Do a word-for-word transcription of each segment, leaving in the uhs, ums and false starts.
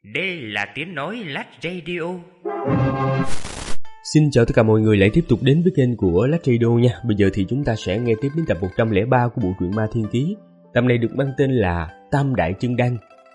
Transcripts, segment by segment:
Đây là tiếng nói Lách Radio. Xin chào tất cả mọi người lại tiếp tục đến với kênh của Lách Radio nha. Bây giờ thì chúng ta sẽ nghe tiếp đến tập một trăm lẻ ba của bộ truyện Ma Thiên Ký. Tập này được mang tên là Tam Đại Chân Đan.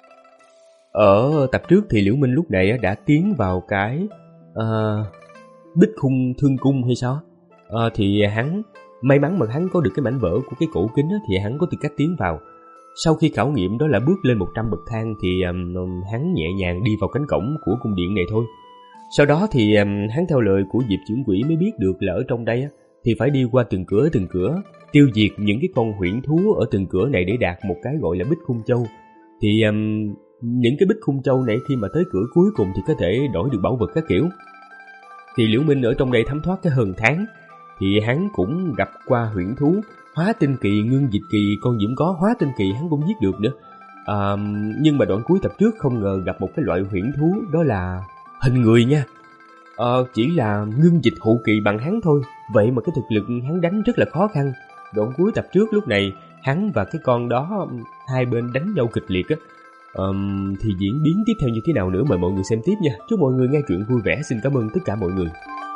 Ở tập trước thì Liễu Minh lúc này đã tiến vào cái uh, Bích Khung Thương Cung hay sao? Uh, thì hắn may mắn mà hắn có được cái mảnh vỡ của cái cổ kính thì hắn có tư cách tiến vào. Sau khi khảo nghiệm đó là bước lên một trăm bậc thang thì um, hắn nhẹ nhàng đi vào cánh cổng của cung điện này thôi. Sau đó thì um, hắn theo lời của Diệp Trưởng Quỷ mới biết được là ở trong đây á, thì phải đi qua từng cửa từng cửa, tiêu diệt những cái con huyễn thú ở từng cửa này để đạt một cái gọi là Bích Khung Châu. Thì um, những cái Bích Khung Châu này khi mà tới cửa cuối cùng thì có thể đổi được bảo vật các kiểu. Thì Liễu Minh ở trong đây thấm thoát cái hơn tháng thì hắn cũng gặp qua huyễn thú Hóa Tinh Kỳ, Ngưng Dịch Kỳ, con diễm có Hóa Tinh Kỳ hắn cũng giết được nữa. À, nhưng mà đoạn cuối tập trước không ngờ gặp một cái loại huyễn thú đó là hình người nha. À, chỉ là Ngưng Dịch Hụ Kỳ bằng hắn thôi, vậy mà cái thực lực hắn đánh rất là khó khăn. Đoạn cuối tập trước lúc này hắn và cái con đó hai bên đánh nhau kịch liệt á. À, thì diễn biến tiếp theo như thế nào nữa mời mọi người xem tiếp nha. Chúc mọi người nghe truyện vui vẻ. Xin cảm ơn tất cả mọi người.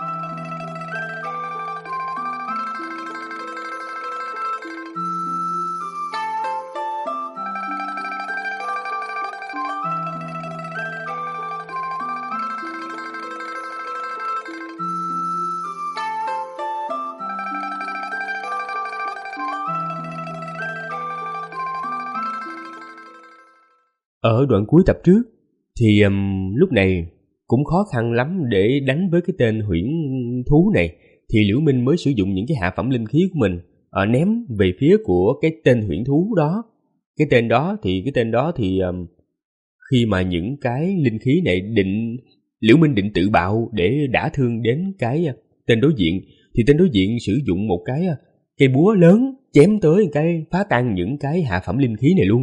Ở đoạn cuối tập trước thì um, lúc này cũng khó khăn lắm để đánh với cái tên huyễn thú này, thì Liễu Minh mới sử dụng những cái hạ phẩm linh khí của mình ở ném về phía của cái tên huyễn thú đó. Cái tên đó thì cái tên đó thì um, khi mà những cái linh khí này định Liễu Minh định tự bạo để đả thương đến cái tên đối diện, thì tên đối diện sử dụng một cái cây búa lớn chém tới cái phá tan những cái hạ phẩm linh khí này luôn.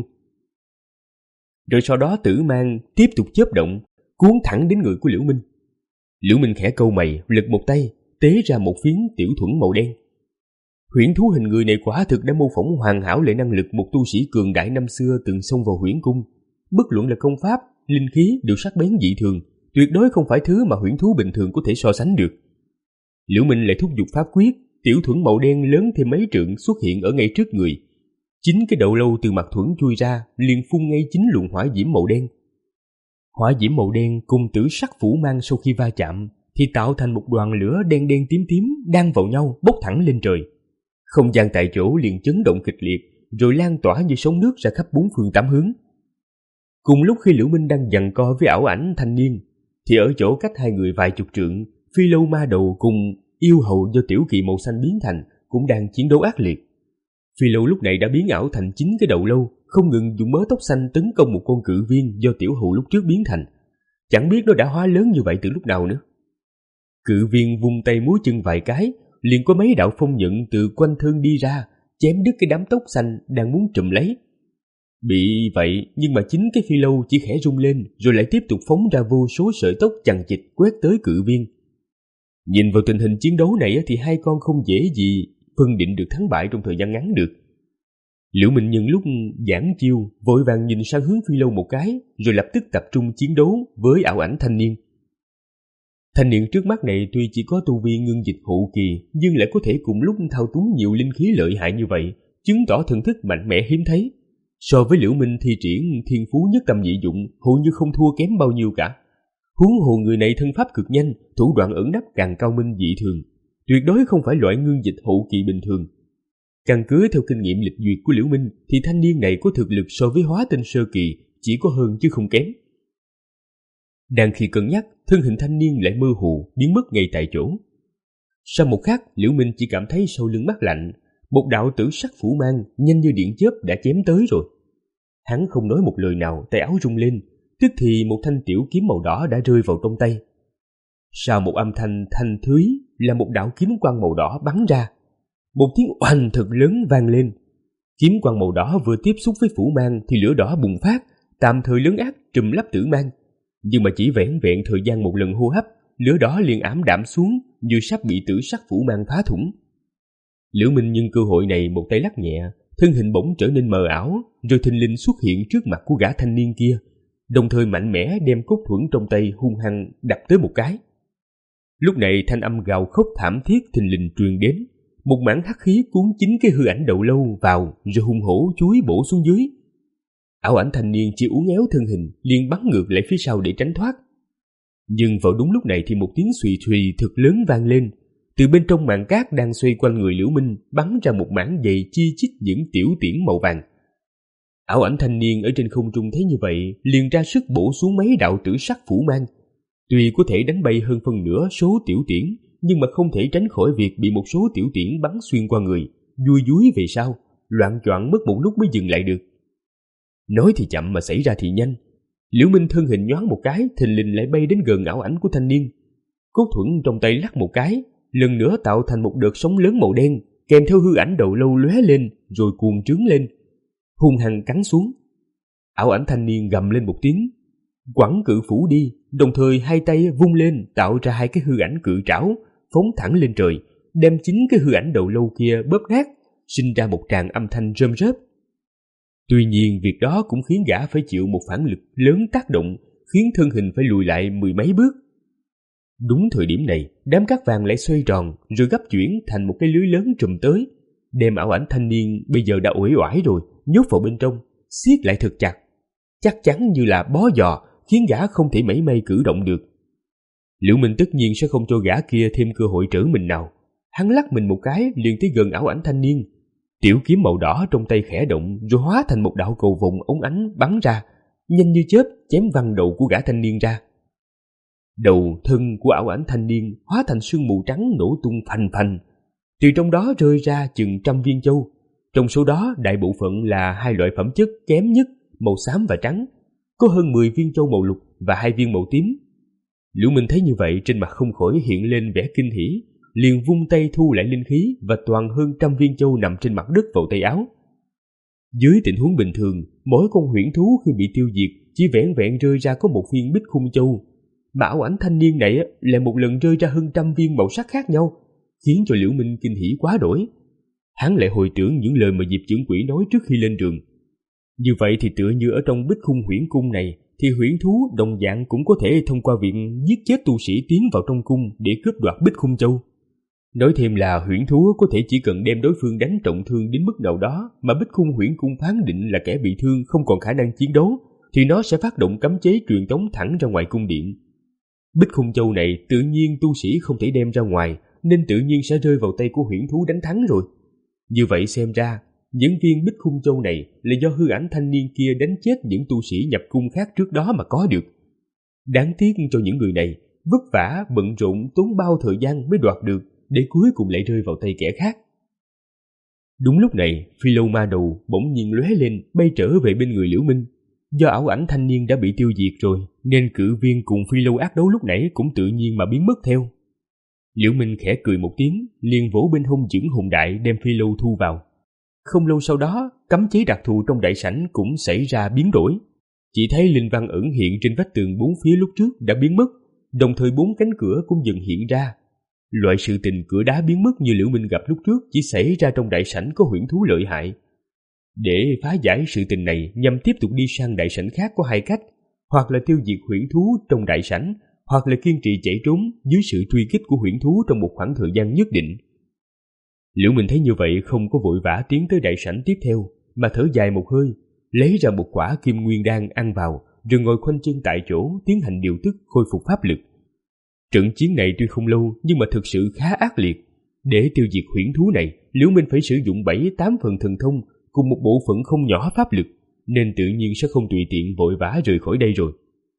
Rồi sau đó tử mang tiếp tục chớp động, cuốn thẳng đến người của Liễu Minh. Liễu Minh khẽ cau mày, lật một tay, tế ra một phiến tiểu thuẫn màu đen. Huyễn thú hình người này quả thực đã mô phỏng hoàn hảo lại năng lực một tu sĩ cường đại năm xưa từng xông vào huyễn cung. Bất luận là công pháp, linh khí đều sắc bén dị thường, tuyệt đối không phải thứ mà huyễn thú bình thường có thể so sánh được. Liễu Minh lại thúc giục pháp quyết, tiểu thuẫn màu đen lớn thêm mấy trượng xuất hiện ở ngay trước người. Chính cái đầu lâu từ mặt thuẫn chui ra liền phun ngay chính luồng hỏa diễm màu đen. Hỏa diễm màu đen cùng tử sắc phủ mang sau khi va chạm thì tạo thành một đoàn lửa đen đen tím tím đan vào nhau bốc thẳng lên trời. Không gian tại chỗ liền chấn động kịch liệt rồi lan tỏa như sóng nước ra khắp bốn phương tám hướng. Cùng lúc khi Liễu Minh đang giằng co với ảo ảnh thanh niên thì ở chỗ cách hai người vài chục trượng, Phi Lâu Ma Đầu cùng yêu hầu do tiểu kỳ màu xanh biến thành cũng đang chiến đấu ác liệt. Phi Lâu lúc này đã biến ảo thành chính cái đầu lâu, không ngừng dùng mớ tóc xanh tấn công một con cự viên do tiểu hầu lúc trước biến thành. Chẳng biết nó đã hóa lớn như vậy từ lúc nào nữa. Cự viên vung tay múa chân vài cái, liền có mấy đạo phong nhận từ quanh thân đi ra, chém đứt cái đám tóc xanh đang muốn trùm lấy. Bị vậy nhưng mà chính cái Phi Lâu chỉ khẽ rung lên rồi lại tiếp tục phóng ra vô số sợi tóc chằng chịt quét tới cự viên. Nhìn vào tình hình chiến đấu này thì hai con không dễ gì phân định được thắng bại trong thời gian ngắn được. Liễu Minh nhân lúc giảng chiêu vội vàng nhìn sang hướng Phi Lâu một cái rồi lập tức tập trung chiến đấu với ảo ảnh thanh niên. Thanh niên trước mắt này tuy chỉ có tu vi ngưng dịch hụ kỳ nhưng lại có thể cùng lúc thao túng nhiều linh khí lợi hại như vậy, chứng tỏ thần thức mạnh mẽ hiếm thấy. So với Liễu Minh thi triển thiên phú nhất tâm nhị dụng hầu như không thua kém bao nhiêu cả. Huống hồ người này thân pháp cực nhanh, thủ đoạn ẩn nấp càng cao minh dị thường, tuyệt đối không phải loại ngưng dịch hậu kỳ bình thường. Căn cứ theo kinh nghiệm lịch duyệt của Liễu Minh thì thanh niên này có thực lực so với hóa tinh sơ kỳ chỉ có hơn chứ không kém. Đang khi cân nhắc, thân hình thanh niên lại mơ hồ biến mất ngay tại chỗ. Sau một khắc, Liễu Minh chỉ cảm thấy sau lưng mát lạnh, một đạo tử sắc phủ mang nhanh như điện chớp đã chém tới rồi. Hắn không nói một lời nào, tay áo rung lên, tức thì một thanh tiểu kiếm màu đỏ đã rơi vào trong tay. Sau một âm thanh thanh thúy là một đạo kiếm quang màu đỏ bắn ra. Một tiếng oanh thật lớn vang lên. Kiếm quang màu đỏ vừa tiếp xúc với phủ mang thì lửa đỏ bùng phát, tạm thời lấn át trùm lấp tử mang. Nhưng mà chỉ vẻn vẹn thời gian một lần hô hấp, lửa đỏ liền ảm đạm xuống như sắp bị tử sắc phủ mang phá thủng. Liễu Minh nhân cơ hội này một tay lắc nhẹ, thân hình bỗng trở nên mờ ảo, rồi thình lình xuất hiện trước mặt của gã thanh niên kia. đồng thời mạnh mẽ đem cốt thuẫn trong tay hung hăng đập tới một cái. Lúc này thanh âm gào khóc thảm thiết thình lình truyền đến, một mảng hắc khí cuốn chính cái hư ảnh đầu lâu vào rồi hung hổ chúi bổ xuống dưới. Ảo ảnh thanh niên chỉ uốn éo thân hình liền bắn ngược lại phía sau để tránh thoát. Nhưng vào đúng lúc này thì một tiếng xùy xùy thật lớn vang lên. Từ bên trong màn cát đang xoay quanh người Liễu Minh bắn ra một mảng dày chi chít những tiểu tiễn màu vàng. Ảo ảnh thanh niên ở trên không trung thấy như vậy liền ra sức bổ xuống mấy đạo tử sắc phủ mang. Tuy có thể đánh bay hơn phân nửa số tiểu tiễn, nhưng mà không thể tránh khỏi việc bị một số tiểu tiễn bắn xuyên qua người, vui dúi về sau, loạng choạng mất một lúc mới dừng lại được. Nói thì chậm mà xảy ra thì nhanh. Liễu Minh thân hình nhoáng một cái, thình lình lại bay đến gần ảo ảnh của thanh niên. Cốt thuẫn trong tay lắc một cái, lần nữa tạo thành một đợt sóng lớn màu đen, kèm theo hư ảnh đầu lâu lóe lên rồi cuồng trướng lên, hung hăng cắn xuống. Ảo ảnh thanh niên gầm lên một tiếng, quẳng cự phủ đi, đồng thời hai tay vung lên tạo ra hai cái hư ảnh cự trảo phóng thẳng lên trời, đem chính cái hư ảnh đầu lâu kia bóp nát, sinh ra một tràng âm thanh rơm rớp. Tuy nhiên việc đó cũng khiến gã phải chịu một phản lực lớn tác động, khiến thân hình phải lùi lại mười mấy bước. Đúng thời điểm này, đám cát vàng lại xoay tròn rồi gấp chuyển thành một cái lưới lớn trùm tới, đem ảo ảnh thanh niên bây giờ đã uể oải rồi nhốt vào bên trong, siết lại thật chặt, chắc chắn như là bó giò, khiến gã không thể mảy may cử động được. Liễu Minh tất nhiên sẽ không cho gã kia thêm cơ hội trở mình nào. Hắn lắc mình một cái liền tới gần ảo ảnh thanh niên, tiểu kiếm màu đỏ trong tay khẽ động rồi hóa thành một đạo cầu vồng ống ánh bắn ra, nhanh như chớp chém văng đầu của gã thanh niên ra. Đầu thân của ảo ảnh thanh niên hóa thành sương mù trắng nổ tung phành phành, từ trong đó rơi ra chừng trăm viên châu. Trong số đó đại bộ phận là hai loại phẩm chất kém nhất, màu xám và trắng, có hơn mười viên châu màu lục và hai viên màu tím. Liễu Minh thấy như vậy trên mặt không khỏi hiện lên vẻ kinh hỉ, liền vung tay thu lại linh khí và toàn hơn trăm viên châu nằm trên mặt đất vào tay áo. Dưới tình huống bình thường, mỗi con huyễn thú khi bị tiêu diệt chỉ vẻn vẹn rơi ra có một viên bích khung châu, mà ảo ảnh thanh niên này lại một lần rơi ra hơn trăm viên màu sắc khác nhau, khiến cho Liễu Minh kinh hỉ quá đổi. Hắn lại hồi tưởng những lời mà Diệp Chưởng Quỷ nói trước khi lên đường. Như vậy thì tựa như ở trong bích khung huyễn cung này, thì huyễn thú đồng dạng cũng có thể thông qua việc giết chết tu sĩ tiến vào trong cung để cướp đoạt bích khung châu. Nói thêm là huyễn thú có thể chỉ cần đem đối phương đánh trọng thương đến mức nào đó mà bích khung huyễn cung phán định là kẻ bị thương không còn khả năng chiến đấu, thì nó sẽ phát động cấm chế truyền tống thẳng ra ngoài cung điện. Bích khung châu này tự nhiên tu sĩ không thể đem ra ngoài, nên tự nhiên sẽ rơi vào tay của huyễn thú đánh thắng rồi. Như vậy xem ra, những viên bích khung châu này là do hư ảnh thanh niên kia đánh chết những tu sĩ nhập cung khác trước đó mà có được. Đáng tiếc cho những người này, vất vả, bận rộn, tốn bao thời gian mới đoạt được, để cuối cùng lại rơi vào tay kẻ khác. Đúng lúc này, phi lâu ma đầu bỗng nhiên lóe lên bay trở về bên người Liễu Minh. Do ảo ảnh thanh niên đã bị tiêu diệt rồi, nên cự viên cùng phi lâu ác đấu lúc nãy cũng tự nhiên mà biến mất theo. Liễu Minh khẽ cười một tiếng, liền vỗ bên hông chưởng hùng đại đem phi lâu thu vào. Không lâu sau đó, cấm chế đặc thù trong đại sảnh cũng xảy ra biến đổi. Chỉ thấy linh văn ẩn hiện trên vách tường bốn phía lúc trước đã biến mất, đồng thời bốn cánh cửa cũng dần hiện ra. Loại sự tình cửa đá biến mất như Liễu Minh gặp lúc trước chỉ xảy ra trong đại sảnh có huyễn thú lợi hại. Để phá giải sự tình này nhằm tiếp tục đi sang đại sảnh khác có hai cách, hoặc là tiêu diệt huyễn thú trong đại sảnh, hoặc là kiên trì chạy trốn dưới sự truy kích của huyễn thú trong một khoảng thời gian nhất định. Liễu Minh thấy như vậy không có vội vã tiến tới đại sảnh tiếp theo, mà thở dài một hơi, lấy ra một quả kim nguyên đan ăn vào, rồi ngồi khoanh chân tại chỗ tiến hành điều tức khôi phục pháp lực. Trận chiến này tuy không lâu nhưng mà thực sự khá ác liệt. Để tiêu diệt huyễn thú này, Liễu Minh phải sử dụng bảy tám phần thần thông cùng một bộ phận không nhỏ pháp lực, nên tự nhiên sẽ không tùy tiện vội vã rời khỏi đây rồi.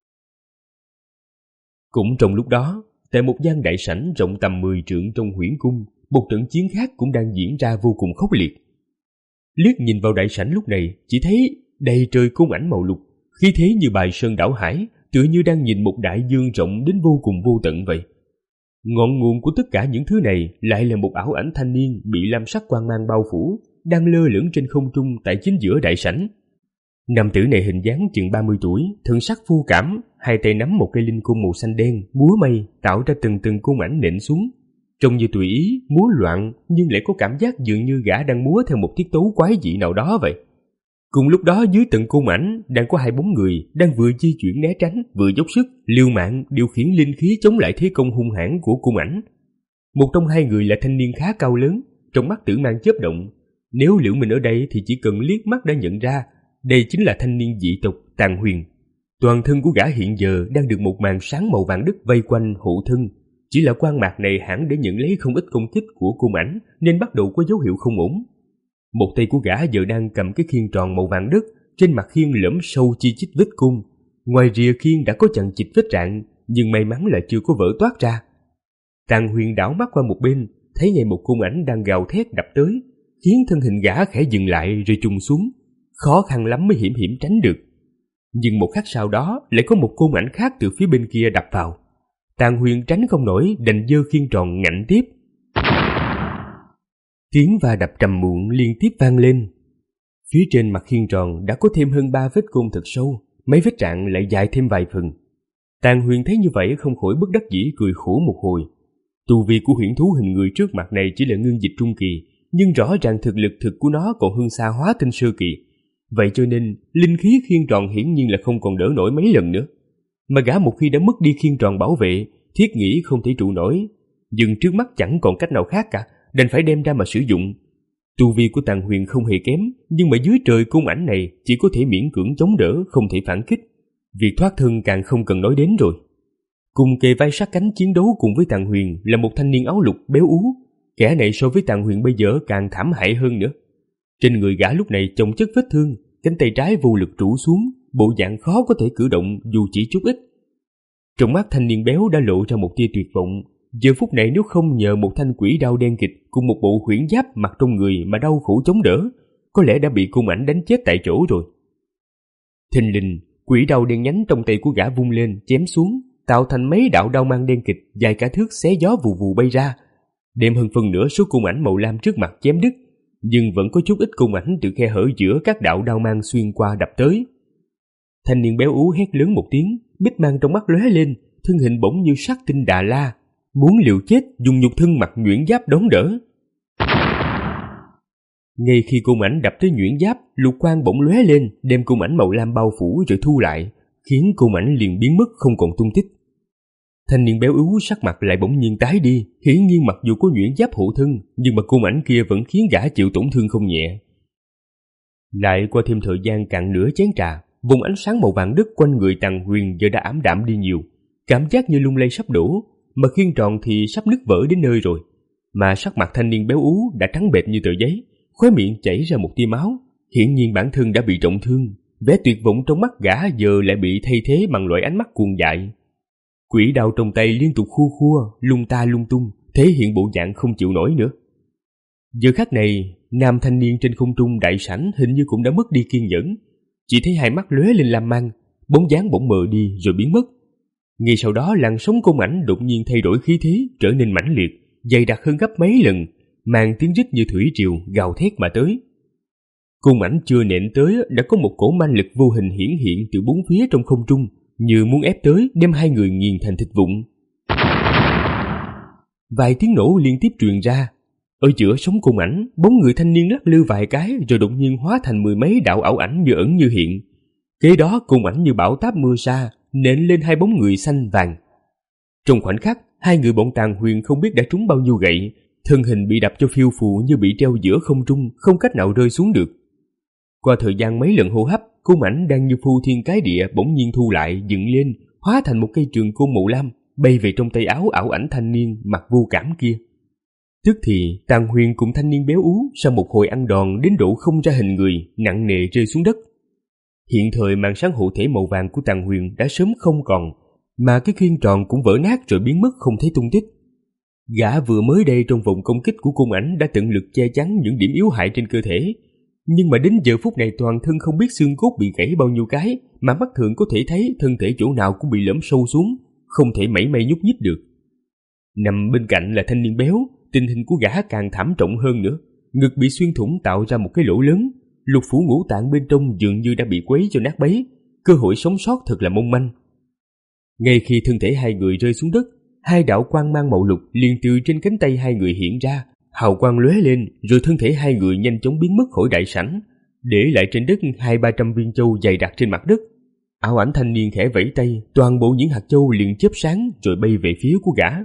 Cũng trong lúc đó, tại một gian đại sảnh rộng tầm mười trượng trong huyễn cung, một trận chiến khác cũng đang diễn ra vô cùng khốc liệt. Liếc nhìn vào đại sảnh lúc này, chỉ thấy đầy trời cung ảnh màu lục, khí thế như bài sơn đảo hải, tựa như đang nhìn một đại dương rộng đến vô cùng vô tận vậy. Ngọn nguồn của tất cả những thứ này lại là một ảo ảnh thanh niên bị lam sắc quang mang bao phủ, đang lơ lửng trên không trung tại chính giữa đại sảnh. Nam tử này hình dáng chừng ba mươi tuổi, thân sắc vô cảm, hai tay nắm một cây linh cung màu xanh đen, múa may tạo ra từng từng cung ảnh nện xuống, trông như tùy ý, múa loạn, nhưng lại có cảm giác dường như gã đang múa theo một tiết tấu quái dị nào đó vậy. Cùng lúc đó dưới tận cung ảnh đang có hai bóng người đang vừa di chuyển né tránh vừa dốc sức liều mạng điều khiển linh khí chống lại thế công hung hãn của cung ảnh. Một trong hai người là thanh niên khá cao lớn, trong mắt tử mang chớp động. Nếu Liễu Minh ở đây thì chỉ cần liếc mắt đã nhận ra đây chính là thanh niên dị tộc Tàn Huyền. Toàn thân của gã hiện giờ đang được một màn sáng màu vàng đất vây quanh hộ thân. Chỉ là quan mạc này hẳn để nhận lấy không ít công kích của cung ảnh nên bắt đầu có dấu hiệu không ổn. Một tay của gã giờ đang cầm cái khiên tròn màu vàng đất, trên mặt khiên lẫm sâu chi chít vết cung. Ngoài rìa khiên đã có chằng chịt vết rạn, nhưng may mắn là chưa có vỡ toát ra. Tàn Huyền đảo mắt qua một bên, thấy ngay một cung ảnh đang gào thét đập tới, khiến thân hình gã khẽ dừng lại rồi trùng xuống, khó khăn lắm mới hiểm hiểm tránh được. Nhưng một khắc sau đó lại có một cung ảnh khác từ phía bên kia đập vào. Tàn Huyền tránh không nổi, đành giơ khiên tròn ngạnh tiếp. Tiếng va đập trầm muộn liên tiếp vang lên. Phía trên mặt khiên tròn đã có thêm hơn ba vết côn thật sâu, mấy vết rạn lại dài thêm vài phần. Tàn Huyền thấy như vậy không khỏi bất đắc dĩ cười khổ một hồi. Tu vi của huyễn thú hình người trước mặt này chỉ là ngưng dịch trung kỳ, nhưng rõ ràng thực lực thực của nó còn hơn xa hóa tinh sơ kỳ. Vậy cho nên linh khí khiên tròn hiển nhiên là không còn đỡ nổi mấy lần nữa. Mà gã một khi đã mất đi khiên tròn bảo vệ, thiết nghĩ không thể trụ nổi, nhưng trước mắt chẳng còn cách nào khác cả, đành phải đem ra mà sử dụng. Tu vi của Tàn Huyền không hề kém, nhưng mà dưới trời cung ảnh này chỉ có thể miễn cưỡng chống đỡ, không thể phản kích. Việc thoát thân càng không cần nói đến rồi. Cùng kề vai sát cánh chiến đấu cùng với Tàn Huyền là một thanh niên áo lục béo ú. Kẻ này so với Tàn Huyền bây giờ càng thảm hại hơn nữa. Trên người gã lúc này chồng chất vết thương, cánh tay trái vô lực trụ xuống, bộ dạng khó có thể cử động dù chỉ chút ít. Trong mắt thanh niên béo đã lộ ra một tia tuyệt vọng. Giờ phút này nếu không nhờ một thanh quỷ đao đen kịch cùng một bộ huyễn giáp mặc trong người mà đau khổ chống đỡ, có lẽ đã bị cung ảnh đánh chết tại chỗ rồi. Thình lình, quỷ đao đen nhánh trong tay của gã vung lên chém xuống, tạo thành mấy đạo đao mang đen kịch dài cả thước xé gió vù vù bay ra, đem hơn phần nửa số cung ảnh màu lam trước mặt chém đứt, nhưng vẫn có chút ít cung ảnh từ khe hở giữa các đạo đao mang xuyên qua đập tới. Thanh niên béo ú hét lớn một tiếng, bích mang trong mắt lóe lên, thân hình bỗng như sát tinh Đà La, muốn liều chết dùng nhục thân mặc nhuyễn giáp đón đỡ. Ngay khi cung ảnh đập tới nhuyễn giáp, lục quang bỗng lóe lên, đem cung ảnh màu lam bao phủ rồi thu lại, khiến cung ảnh liền biến mất không còn tung tích. Thanh niên béo ú sắc mặt lại bỗng nhiên tái đi, hiển nhiên mặc dù có nhuyễn giáp hộ thân, nhưng mà cung ảnh kia vẫn khiến gã chịu tổn thương không nhẹ. Lại qua thêm thời gian cạn nửa chén trà, vùng ánh sáng màu vàng đất quanh người Tàn Huyền giờ đã ảm đạm đi nhiều, cảm giác như lung lay sắp đổ, mà khiên tròn thì sắp nứt vỡ đến nơi rồi. Mà sắc mặt thanh niên béo ú đã trắng bệch như tờ giấy, khóe miệng chảy ra một tia máu, hiển nhiên bản thân đã bị trọng thương. Vẻ tuyệt vọng trong mắt gã giờ lại bị thay thế bằng loại ánh mắt cuồng dại. Quỷ đao trong tay liên tục khua khua, lung ta lung tung, thể hiện bộ dạng không chịu nổi nữa. Giờ khắc này, nam thanh niên trên không trung đại sảnh hình như cũng đã mất đi kiên nhẫn, chỉ thấy hai mắt lóe lên lam mang, bóng dáng bỗng mờ đi rồi biến mất. Ngay sau đó làn sóng cung ảnh đột nhiên thay đổi khí thế, trở nên mãnh liệt, dày đặc hơn gấp mấy lần, mang tiếng rít như thủy triều gào thét mà tới. Cung ảnh chưa nện tới đã có một cổ man lực vô hình hiển hiện từ bốn phía trong không trung, như muốn ép tới đem hai người nghiền thành thịt vụn. Vài tiếng nổ liên tiếp truyền ra. Ở giữa sóng cung ảnh, bóng người thanh niên lắc lư vài cái rồi đột nhiên hóa thành mười mấy đạo ảo ảnh như ẩn như hiện. Kế đó cung ảnh như bão táp mưa sa nện lên hai bóng người xanh vàng. Trong khoảnh khắc, hai người bọn Tàn Huyền không biết đã trúng bao nhiêu gậy, thân hình bị đập cho phiêu phù như bị treo giữa không trung, không cách nào rơi xuống được. Qua thời gian mấy lần hô hấp, cung ảnh đang như phu thiên cái địa bỗng nhiên thu lại, dựng lên, hóa thành một cây trường côn màu lam, bay về trong tay áo ảo ảnh thanh niên mặt vô cảm kia. Tức thì Tàn Huyền cùng thanh niên béo ú sau một hồi ăn đòn đến độ không ra hình người, nặng nề rơi xuống đất. Hiện thời màn sáng hộ thể màu vàng của Tàn Huyền đã sớm không còn, mà cái khiên tròn cũng vỡ nát rồi biến mất không thấy tung tích. Gã vừa mới đây trong vòng công kích của cung ảnh đã tận lực che chắn những điểm yếu hại trên cơ thể, nhưng mà đến giờ phút này toàn thân không biết xương cốt bị gãy bao nhiêu cái, mà mắt thường có thể thấy thân thể chỗ nào cũng bị lõm sâu xuống, không thể mảy may nhúc nhích được. Nằm bên cạnh là thanh niên béo, tình hình của gã càng thảm trọng hơn nữa, ngực bị xuyên thủng tạo ra một cái lỗ lớn, lục phủ ngũ tạng bên trong dường như đã bị quấy cho nát bấy, cơ hội sống sót thật là mong manh. Ngay khi thân thể hai người rơi xuống đất, hai đạo quang mang màu lục liền từ trên cánh tay hai người hiện ra, hào quang lóe lên, rồi thân thể hai người nhanh chóng biến mất khỏi đại sảnh, để lại trên đất hai ba trăm viên châu dày đặc trên mặt đất. Ảo ảnh thanh niên khẽ vẫy tay, toàn bộ những hạt châu liền chớp sáng rồi bay về phía của gã.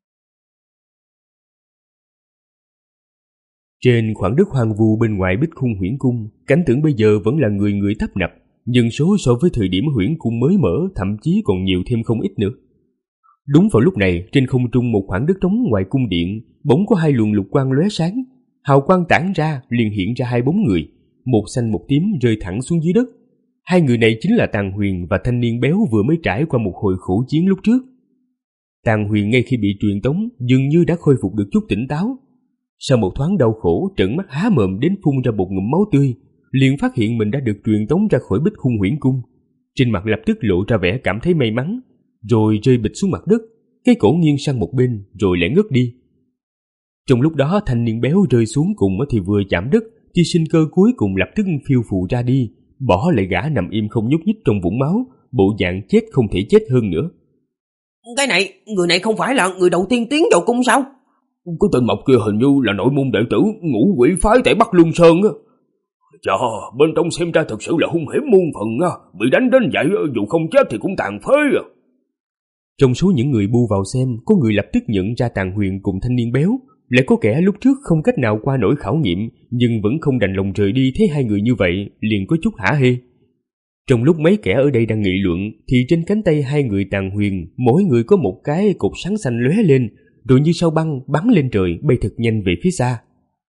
Trên khoảng đất hoang vu bên ngoài Bích Khung Huyễn Cung, cảnh tượng bây giờ vẫn là người người tấp nập, nhân số so với thời điểm Huyễn Cung mới mở thậm chí còn nhiều thêm không ít nữa. Đúng vào lúc này, trên không trung một khoảng đất trống ngoài cung điện, bỗng có hai luồng lục quang lóe sáng, hào quang tản ra liền hiện ra hai bóng người, một xanh một tím rơi thẳng xuống dưới đất. Hai người này chính là Tàn Huyền và thanh niên béo vừa mới trải qua một hồi khổ chiến lúc trước. Tàn Huyền ngay khi bị truyền tống dường như đã khôi phục được chút tỉnh táo. Sau một thoáng đau khổ, trợn mắt há mồm đến phun ra một ngụm máu tươi, liền phát hiện mình đã được truyền tống ra khỏi Bích Khung Huyễn Cung. Trên mặt lập tức lộ ra vẻ cảm thấy may mắn, rồi rơi bịch xuống mặt đất, cái cổ nghiêng sang một bên rồi lại ngất đi. Trong lúc đó thanh niên béo rơi xuống cùng thì vừa chạm đất, tia sinh cơ cuối cùng lập tức phiêu phù ra đi, bỏ lại gã nằm im không nhúc nhích trong vũng máu, bộ dạng chết không thể chết hơn nữa. Cái này, người này không phải là người đầu tiên tiến vào cung sao? Cái tên mập kia hình như là nội môn đệ tử Ngũ Quỷ phái tại Bắc Luân Sơn á. Chà, bên trong xem ra thật sự là hung hiểm muôn phần á, bị đánh đến vậy dù không chết thì cũng tàn phế à. Trong số những người bu vào xem, có người lập tức nhận ra Tàn Huyền cùng thanh niên béo, lại có kẻ lúc trước không cách nào qua nổi khảo nghiệm nhưng vẫn không đành lòng rời đi thấy hai người như vậy, liền có chút hả hê. Trong lúc mấy kẻ ở đây đang nghị luận thì trên cánh tay hai người Tàn Huyền, mỗi người có một cái cột sáng xanh lóe lên, rồi như sao băng bắn lên trời bay thật nhanh về phía xa.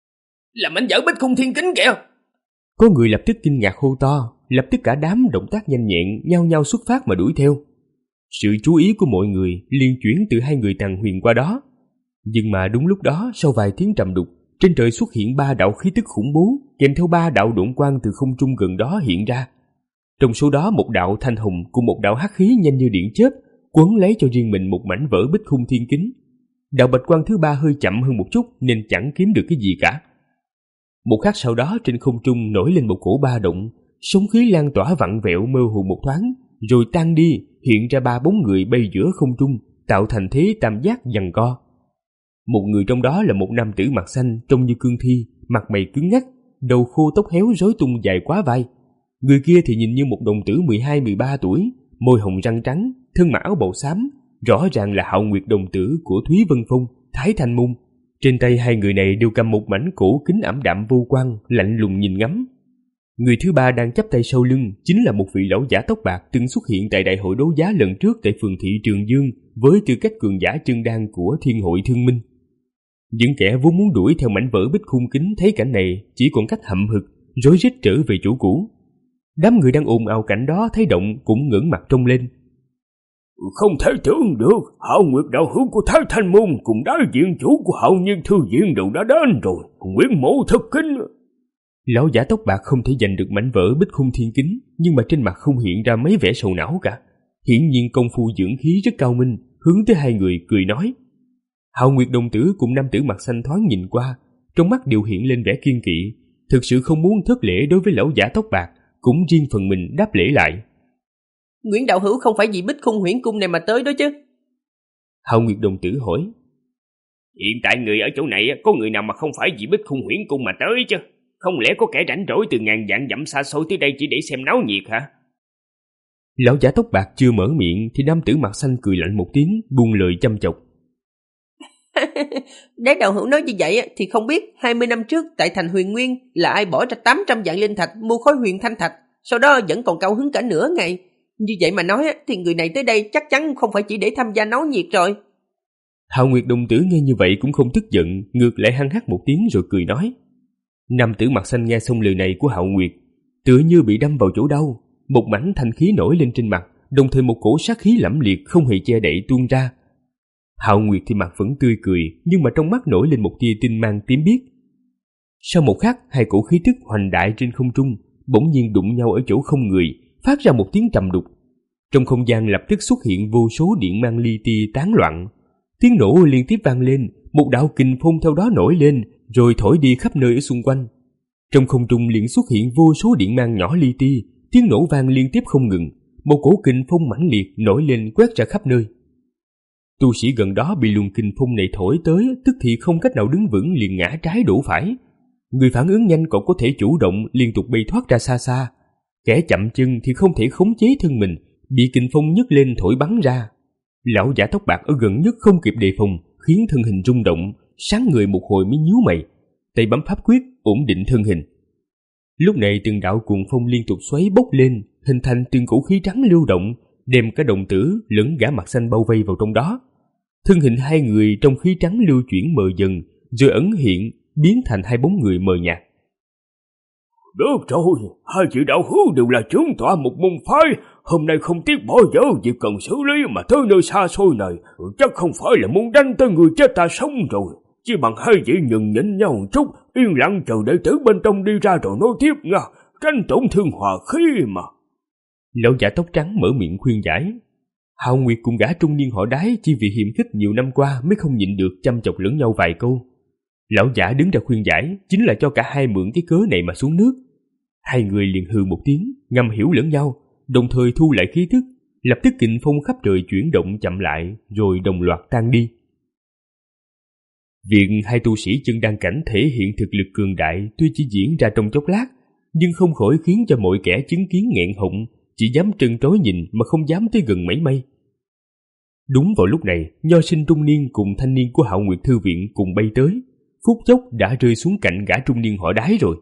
Là mảnh vỡ Bích Khung Thiên Kính kìa! Có người lập tức kinh ngạc hô to, lập tức cả đám động tác nhanh nhẹn nhao nhao xuất phát mà đuổi theo. Sự chú ý của mọi người liên chuyển từ hai người Tàn Huyền qua đó. Nhưng mà đúng lúc đó, sau vài tiếng trầm đục, trên trời xuất hiện ba đạo khí tức khủng bố, kèm theo ba đạo độn quang từ không trung gần đó hiện ra. Trong số đó một đạo thanh hồng cùng một đạo hắc khí nhanh như điện chớp, quấn lấy cho riêng mình một mảnh vỡ Bích Khung Thiên Kính. Đạo bạch quang thứ ba hơi chậm hơn một chút nên chẳng kiếm được cái gì cả. Một khắc sau đó trên không trung nổi lên một cổ ba động, sóng khí lan tỏa vặn vẹo mơ hồ một thoáng, rồi tan đi, hiện ra ba bóng người bay giữa không trung, tạo thành thế tam giác giằng co. Một người trong đó là một nam tử mặt xanh trông như cương thi, mặt mày cứng ngắc, đầu khô tóc héo rối tung dài quá vai. Người kia thì nhìn như một đồng tử mười hai mười ba tuổi, môi hồng răng trắng, thân mặc áo bào xám, rõ ràng là Hạo Nguyệt đồng tử của Thúy Vân Phong, Thái Thanh Môn. Trên tay hai người này đều cầm một mảnh cổ kính ảm đạm vô quang, lạnh lùng nhìn ngắm. Người thứ ba đang chắp tay sau lưng chính là một vị lão giả tóc bạc từng xuất hiện tại đại hội đấu giá lần trước tại phường thị Trường Dương với tư cách cường giả chân đan của Thiên hội Thương Minh. Những kẻ vốn muốn đuổi theo mảnh vỡ Bích Khung Kính thấy cảnh này chỉ còn cách hậm hực, rối rít trở về chỗ cũ. Đám người đang ồn ào cảnh đó thấy động cũng ngẩng mặt trông lên. Không thể tưởng được, Hạo Nguyệt đạo hữu của Thái Thanh Môn cùng đại diện chủ của Hạo Nhiên Thư Viện đều đã đến rồi, Nguyễn mộ thật kính. Lão giả tóc bạc không thể giành được mảnh vỡ Bích Khung Thiên Kính, nhưng mà trên mặt không hiện ra mấy vẻ sầu não cả. Hiển nhiên công phu dưỡng khí rất cao minh, hướng tới hai người cười nói. Hạo Nguyệt đồng tử cùng nam tử mặt xanh thoáng nhìn qua, trong mắt đều hiện lên vẻ kiên kỵ, thực sự không muốn thất lễ đối với lão giả tóc bạc, cũng riêng phần mình đáp lễ lại. Nguyễn đạo hữu không phải vì Bích Khung Huyễn Cung này mà tới đó chứ? Hạo Nguyệt đồng tử hỏi. Hiện tại người ở chỗ này có người nào mà không phải vì Bích Khung Huyễn Cung mà tới chứ? Không lẽ có kẻ rảnh rỗi từ ngàn vạn dặm xa xôi tới đây chỉ để xem náo nhiệt hả? Lão giả tóc bạc chưa mở miệng thì nam tử mặt xanh cười lạnh một tiếng, buông lời châm chọc. Nếu đạo hữu nói như vậy thì không biết hai mươi năm trước tại thành Huyền Nguyên là ai bỏ ra tám trăm vạn linh thạch mua khối huyền thanh thạch, sau đó vẫn còn cao hứng cả nửa ngày. Như vậy mà nói thì người này tới đây chắc chắn không phải chỉ để tham gia náo nhiệt rồi. Hạo Nguyệt đồng tử nghe như vậy cũng không tức giận, ngược lại hăng hắc một tiếng rồi cười nói. Nam tử mặt xanh nghe xong lời này của Hạo Nguyệt, tựa như bị đâm vào chỗ đau, một mảnh thanh khí nổi lên trên mặt, đồng thời một cổ sát khí lẫm liệt không hề che đậy tuôn ra. Hạo Nguyệt thì mặt vẫn tươi cười, nhưng mà trong mắt nổi lên một tia tinh mang tím biếc. Sau một khắc, hai cổ khí tức hoành đại trên không trung bỗng nhiên đụng nhau ở chỗ không người, phát ra một tiếng trầm đục. Trong không gian lập tức xuất hiện vô số điện mang li ti tán loạn. Tiếng nổ liên tiếp vang lên, một đạo kình phong theo đó nổi lên, rồi thổi đi khắp nơi ở xung quanh. Trong không trung liền xuất hiện vô số điện mang nhỏ li ti, tiếng nổ vang liên tiếp không ngừng, một cổ kình phong mãnh liệt nổi lên quét ra khắp nơi. Tu sĩ gần đó bị luồng kình phong này thổi tới, tức thì không cách nào đứng vững liền ngã trái đổ phải. Người phản ứng nhanh còn có thể chủ động liên tục bay thoát ra xa xa. Kẻ chậm chân thì không thể khống chế thân mình, bị kình phong nhấc lên thổi bắn ra. Lão giả tóc bạc ở gần nhất không kịp đề phòng, khiến thân hình rung động, sáng người một hồi mới nhíu mày, tay bấm pháp quyết ổn định thân hình. Lúc này từng đạo cuồng phong liên tục xoáy bốc lên, hình thành từng cổ khí trắng lưu động, đem cả đồng tử lẫn gã mặt xanh bao vây vào trong đó. Thân hình hai người trong khí trắng lưu chuyển mờ dần, rồi ẩn hiện, biến thành hai bóng người mờ nhạt. Được rồi, hai vị đạo hữu đều là trưởng tọa một môn phái, hôm nay không tiếc bỏ dở việc cần xử lý mà tới nơi xa xôi này, chắc không phải là muốn đánh tới người chết ta sống rồi. Chỉ bằng hai vị nhường nhịn nhau một chút, yên lặng chờ đệ tử bên trong đi ra rồi nói tiếp nha, tránh tổn thương hòa khí mà. Lão giả tóc trắng mở miệng khuyên giải. Hạo Nguyệt cùng gã trung niên họ Đái chỉ vì hiềm khích nhiều năm qua mới không nhịn được chăm chọc lẫn nhau vài câu. Lão giả đứng ra khuyên giải chính là cho cả hai mượn cái cớ này mà xuống nước. Hai người liền hừ một tiếng, ngầm hiểu lẫn nhau, đồng thời thu lại khí tức, lập tức kình phong khắp trời chuyển động chậm lại, rồi đồng loạt tan đi. Việc hai tu sĩ chân đan cảnh thể hiện thực lực cường đại tuy chỉ diễn ra trong chốc lát, nhưng không khỏi khiến cho mọi kẻ chứng kiến nghẹn họng, chỉ dám trân trối nhìn mà không dám tới gần mảy may. Đúng vào lúc này, nho sinh trung niên cùng thanh niên của Hạo Nguyệt Thư Viện cùng bay tới, phút chốc đã rơi xuống cạnh gã trung niên họ Đái rồi.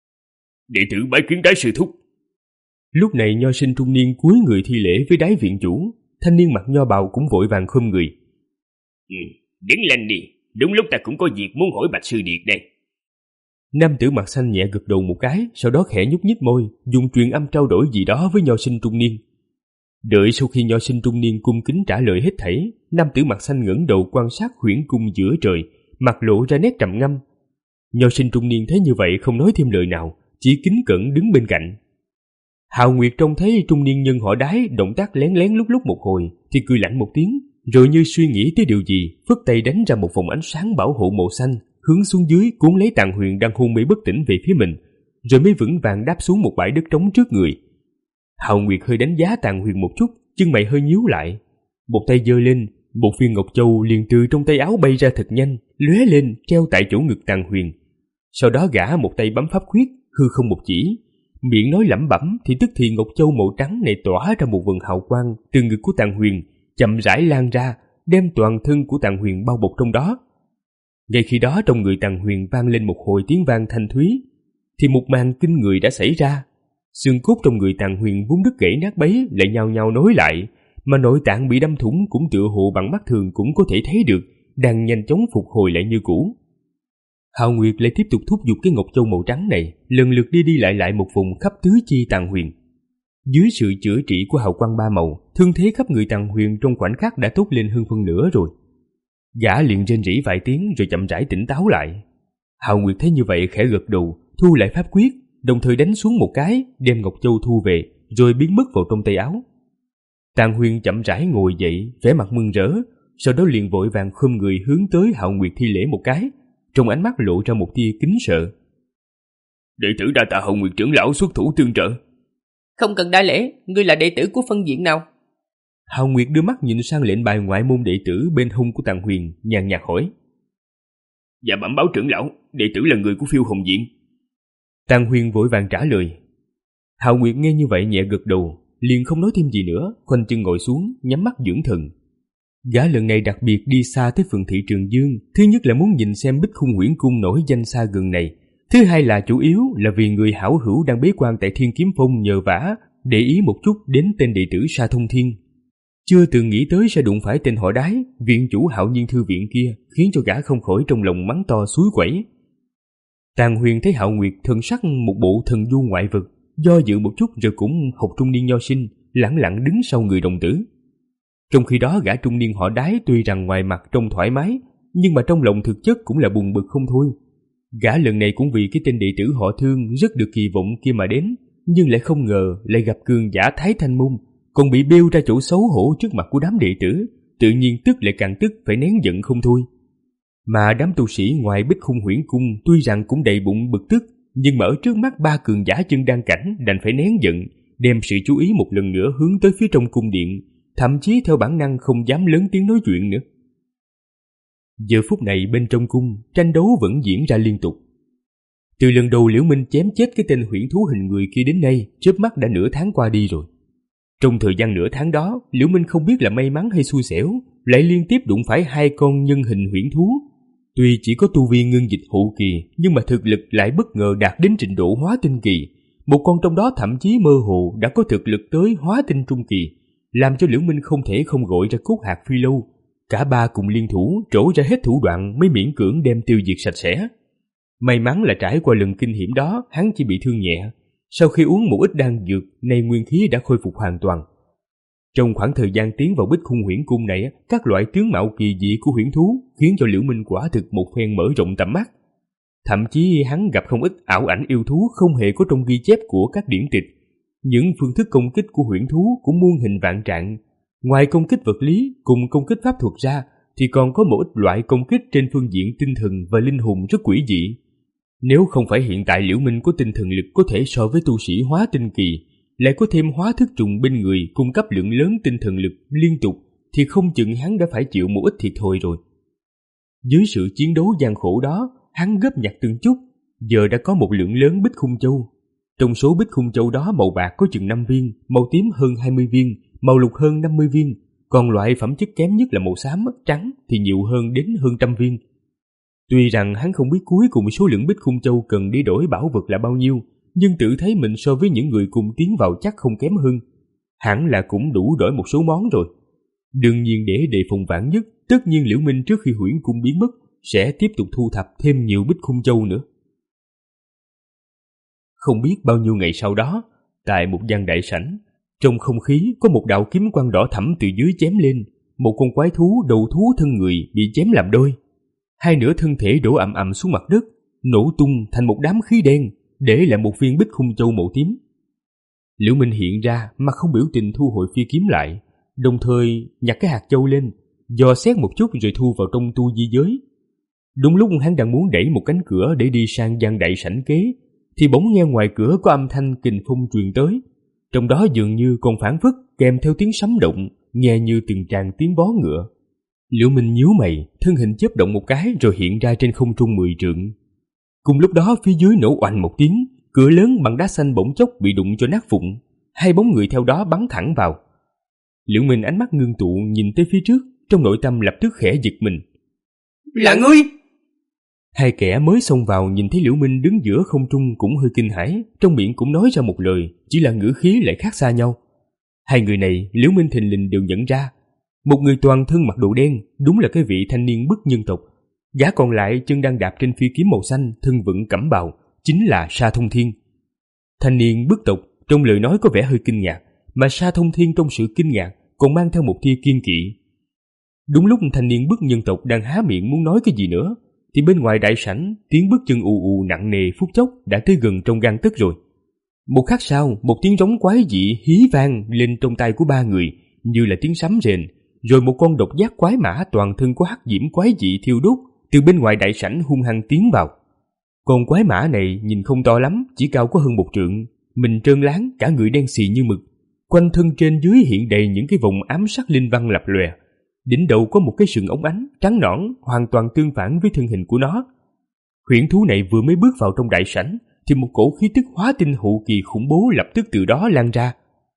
Đệ tử bái kiến Đái sư thúc. Lúc này nho sinh trung niên cúi người thi lễ với Đái viện chủ, thanh niên mặc nho bào cũng vội vàng khom người. Ừ, đứng lên đi, đúng lúc ta cũng có việc muốn hỏi Bạch sư điệt đây. Nam tử mặt xanh nhẹ gật đầu một cái, sau đó khẽ nhúc nhích môi, dùng truyền âm trao đổi gì đó với nho sinh trung niên. Đợi sau khi nho sinh trung niên cung kính trả lời hết thảy, nam tử mặt xanh ngẩng đầu quan sát huyễn cung giữa trời, mặt lộ ra nét trầm ngâm. Nho sinh trung niên thấy như vậy không nói thêm lời nào, chỉ kính cẩn đứng bên cạnh. Hạo Nguyệt trông thấy trung niên nhân họ Đái động tác lén lén lúc lúc một hồi, thì cười lạnh một tiếng, rồi như suy nghĩ tới điều gì, phất tay đánh ra một vòng ánh sáng bảo hộ màu xanh, hướng xuống dưới cuốn lấy Tàn Huyền đang hôn mê bất tỉnh về phía mình, rồi mới vững vàng đáp xuống một bãi đất trống trước người. Hạo Nguyệt hơi đánh giá Tàn Huyền một chút, chân mày hơi nhíu lại. Một tay giơ lên, một viên ngọc châu liền từ trong tay áo bay ra thật nhanh, lóe lên treo tại chỗ ngực Tàn Huyền. Sau đó gã một tay bấm pháp quyết, hư không một chỉ, miệng nói lẩm bẩm thì tức thì ngọc châu màu trắng này tỏa ra một vầng hào quang từ ngực của Tàn Huyền, chậm rãi lan ra, đem toàn thân của Tàn Huyền bao bọc trong đó. Ngay khi đó trong người Tàn Huyền vang lên một hồi tiếng vang thanh thúy, thì một màn kinh người đã xảy ra. Xương cốt trong người Tàn Huyền vốn đứt gãy nát bấy lại nhao nhao nối lại, mà nội tạng bị đâm thủng cũng tựa hồ bằng mắt thường cũng có thể thấy được, đang nhanh chóng phục hồi lại như cũ. Hạo Nguyệt lại tiếp tục thúc giục cái ngọc châu màu trắng này, lần lượt đi đi lại lại một vùng khắp tứ chi Tàn Huyền. Dưới sự chữa trị của hào quang ba màu, thương thế khắp người Tàn Huyền trong khoảnh khắc đã tốt lên hơn phân nửa rồi. Gã liền rên rỉ vài tiếng rồi chậm rãi tỉnh táo lại. Hạo Nguyệt thấy như vậy khẽ gật đầu, thu lại pháp quyết, đồng thời đánh xuống một cái, đem ngọc châu thu về, rồi biến mất vào trong tay áo. Tàn Huyền chậm rãi ngồi dậy, vẻ mặt mừng rỡ, sau đó liền vội vàng khom người hướng tới Hạo Nguyệt thi lễ một cái, trong ánh mắt lộ ra một tia kính sợ. Đệ tử đa tạ Hạo Nguyệt trưởng lão xuất thủ tương trợ. Không cần đa lễ, ngươi là đệ tử của phân viện nào? Hạo Nguyệt đưa mắt nhìn sang lệnh bài ngoại môn đệ tử bên hông của Tàn Huyền, nhàn nhạt hỏi. Dạ bẩm báo trưởng lão, đệ tử là người của Phiêu Hồng Viện. Tàn Huyền vội vàng trả lời. Hạo Nguyệt nghe như vậy nhẹ gật đầu, liền không nói thêm gì nữa, khoanh chân ngồi xuống, nhắm mắt dưỡng thần. Gã lần này đặc biệt đi xa tới phường thị Trường Dương, thứ nhất là muốn nhìn xem Bích Khung Huyễn Cung nổi danh xa gần này, thứ hai là chủ yếu là vì người hảo hữu đang bế quan tại Thiên Kiếm Phong nhờ vả, để ý một chút đến tên đệ tử Sa Thông Thiên. Chưa từng nghĩ tới sẽ đụng phải tên họ Đái, viện chủ Hạo Nhiên Thư Viện kia, khiến cho gã không khỏi trong lòng mắng to suối quẩy. Tàn Huyền thấy Hạo Nguyệt thần sắc một bộ thần du ngoại vực, do dự một chút rồi cũng học trung niên nho sinh, lẳng lặng đứng sau người đồng tử. Trong khi đó gã trung niên họ Đái tuy rằng ngoài mặt trông thoải mái, nhưng mà trong lòng thực chất cũng là buồn bực không thôi. Gã lần này cũng vì cái tên đệ tử họ Thương rất được kỳ vọng kia mà đến, nhưng lại không ngờ lại gặp cường giả Thái Thanh Môn, còn bị bêu ra chỗ xấu hổ trước mặt của đám đệ tử, tự nhiên tức lại càng tức phải nén giận không thôi. Mà đám tu sĩ ngoài Bích Khung Huyễn Cung tuy rằng cũng đầy bụng bực tức, nhưng mà ở trước mắt ba cường giả chân đan cảnh đành phải nén giận, đem sự chú ý một lần nữa hướng tới phía trong cung điện, thậm chí theo bản năng không dám lớn tiếng nói chuyện nữa. Giờ phút này bên trong cung, tranh đấu vẫn diễn ra liên tục. Từ lần đầu Liễu Minh chém chết cái tên huyễn thú hình người kia đến nay, chớp mắt đã nửa tháng qua đi rồi. Trong thời gian nửa tháng đó, Liễu Minh không biết là may mắn hay xui xẻo, lại liên tiếp đụng phải hai con nhân hình huyễn thú. Tuy chỉ có tu vi ngưng dịch hậu kỳ, nhưng mà thực lực lại bất ngờ đạt đến trình độ hóa tinh kỳ. Một con trong đó thậm chí mơ hồ đã có thực lực tới hóa tinh trung kỳ, làm cho Liễu Minh không thể không gọi ra cốt hạt phi lâu. Cả ba cùng liên thủ trổ ra hết thủ đoạn mới miễn cưỡng đem tiêu diệt sạch sẽ. May mắn là trải qua lần kinh hiểm đó, hắn chỉ bị thương nhẹ. Sau khi uống một ít đan dược, nay nguyên khí đã khôi phục hoàn toàn. Trong khoảng thời gian tiến vào Bích Khung Huyễn Cung này, các loại tướng mạo kỳ dị của huyễn thú khiến cho Liễu Minh quả thực một phen mở rộng tầm mắt. Thậm chí hắn gặp không ít ảo ảnh yêu thú không hề có trong ghi chép của các điển tịch. Những phương thức công kích của huyễn thú cũng muôn hình vạn trạng. Ngoài công kích vật lý cùng công kích pháp thuật ra, thì còn có một ít loại công kích trên phương diện tinh thần và linh hồn rất quỷ dị. Nếu không phải hiện tại Liễu Minh có tinh thần lực có thể so với tu sĩ hóa tinh kỳ, lại có thêm hóa thức trùng bên người cung cấp lượng lớn tinh thần lực liên tục, thì không chừng hắn đã phải chịu một ít thiệt thòi rồi. Dưới sự chiến đấu gian khổ đó, hắn góp nhặt từng chút, giờ đã có một lượng lớn Bích Khung Châu. Trong số Bích Khung Châu đó, màu bạc có chừng năm viên, màu tím hơn hai mươi viên, màu lục hơn năm mươi viên, còn loại phẩm chất kém nhất là màu xám trắng thì nhiều hơn đến hơn trăm viên. Tuy rằng hắn không biết cuối cùng số lượng Bích Khung Châu cần để đổi bảo vật là bao nhiêu, nhưng tự thấy mình so với những người cùng tiến vào chắc không kém hơn. Hẳn là cũng đủ đổi một số món rồi. Đương nhiên để đề phòng vạn nhất, tất nhiên Liễu Minh trước khi Huyễn Cung biến mất sẽ tiếp tục thu thập thêm nhiều Bích Khung Châu nữa. Không biết bao nhiêu ngày sau đó, tại một gian đại sảnh, trong không khí có một đạo kiếm quang đỏ thẫm từ dưới chém lên, một con quái thú đầu thú thân người bị chém làm đôi. Hai nửa thân thể đổ ầm ầm xuống mặt đất, nổ tung thành một đám khí đen, để lại một viên Bích Khung Châu màu tím. Liễu Minh hiện ra mà không biểu tình thu hồi phi kiếm lại, đồng thời nhặt cái hạt châu lên, dò xét một chút rồi thu vào trong tu di giới. Đúng lúc hắn đang muốn đẩy một cánh cửa để đi sang gian đại sảnh kế, thì bỗng nghe ngoài cửa có âm thanh kình phong truyền tới, trong đó dường như còn phảng phất kèm theo tiếng sấm động, nghe như từng tràng tiếng vó ngựa. Liễu Minh nhíu mày, thân hình chớp động một cái rồi hiện ra trên không trung mười trượng. Cùng lúc đó phía dưới nổ oanh một tiếng, cửa lớn bằng đá xanh bỗng chốc bị đụng cho nát vụn, hai bóng người theo đó bắn thẳng vào. Liễu Minh ánh mắt ngưng tụ nhìn tới phía trước, trong nội tâm lập tức khẽ giật mình. Là ngươi! Hai kẻ mới xông vào nhìn thấy Liễu Minh đứng giữa không trung cũng hơi kinh hãi, trong miệng cũng nói ra một lời, chỉ là ngữ khí lại khác xa nhau. Hai người này Liễu Minh thình lình đều nhận ra. Một người toàn thân mặc đồ đen, đúng là cái vị thanh niên bức nhân tộc. Gã còn lại chân đang đạp trên phi kiếm màu xanh, thân vững cẩm bào, chính là Sa Thông Thiên. Thanh niên bức tộc trong lời nói có vẻ hơi kinh ngạc, mà Sa Thông Thiên trong sự kinh ngạc còn mang theo một tia kiên kỵ. Đúng lúc thanh niên bức nhân tộc đang há miệng muốn nói cái gì nữa, thì bên ngoài đại sảnh tiếng bước chân ù ù nặng nề phút chốc đã tới gần trong gang tấc rồi. Một khắc sau, một tiếng trống quái dị hí vang lên trong tai của ba người, như là tiếng sấm rền, rồi một con độc giác quái mã toàn thân có hắc diễm quái dị thiêu đốt từ bên ngoài đại sảnh hung hăng tiến vào. Con quái mã này nhìn không to lắm, chỉ cao có hơn một trượng, mình trơn láng, cả người đen xì như mực, quanh thân trên dưới hiện đầy những cái vòng ám sắc linh văn lập lòe. Đỉnh đầu có một cái sừng ống ánh trắng nõn, hoàn toàn tương phản với thân hình của nó. Huyễn thú này vừa mới bước vào trong đại sảnh thì một cổ khí tức hóa tinh hậu kỳ khủng bố lập tức từ đó lan ra.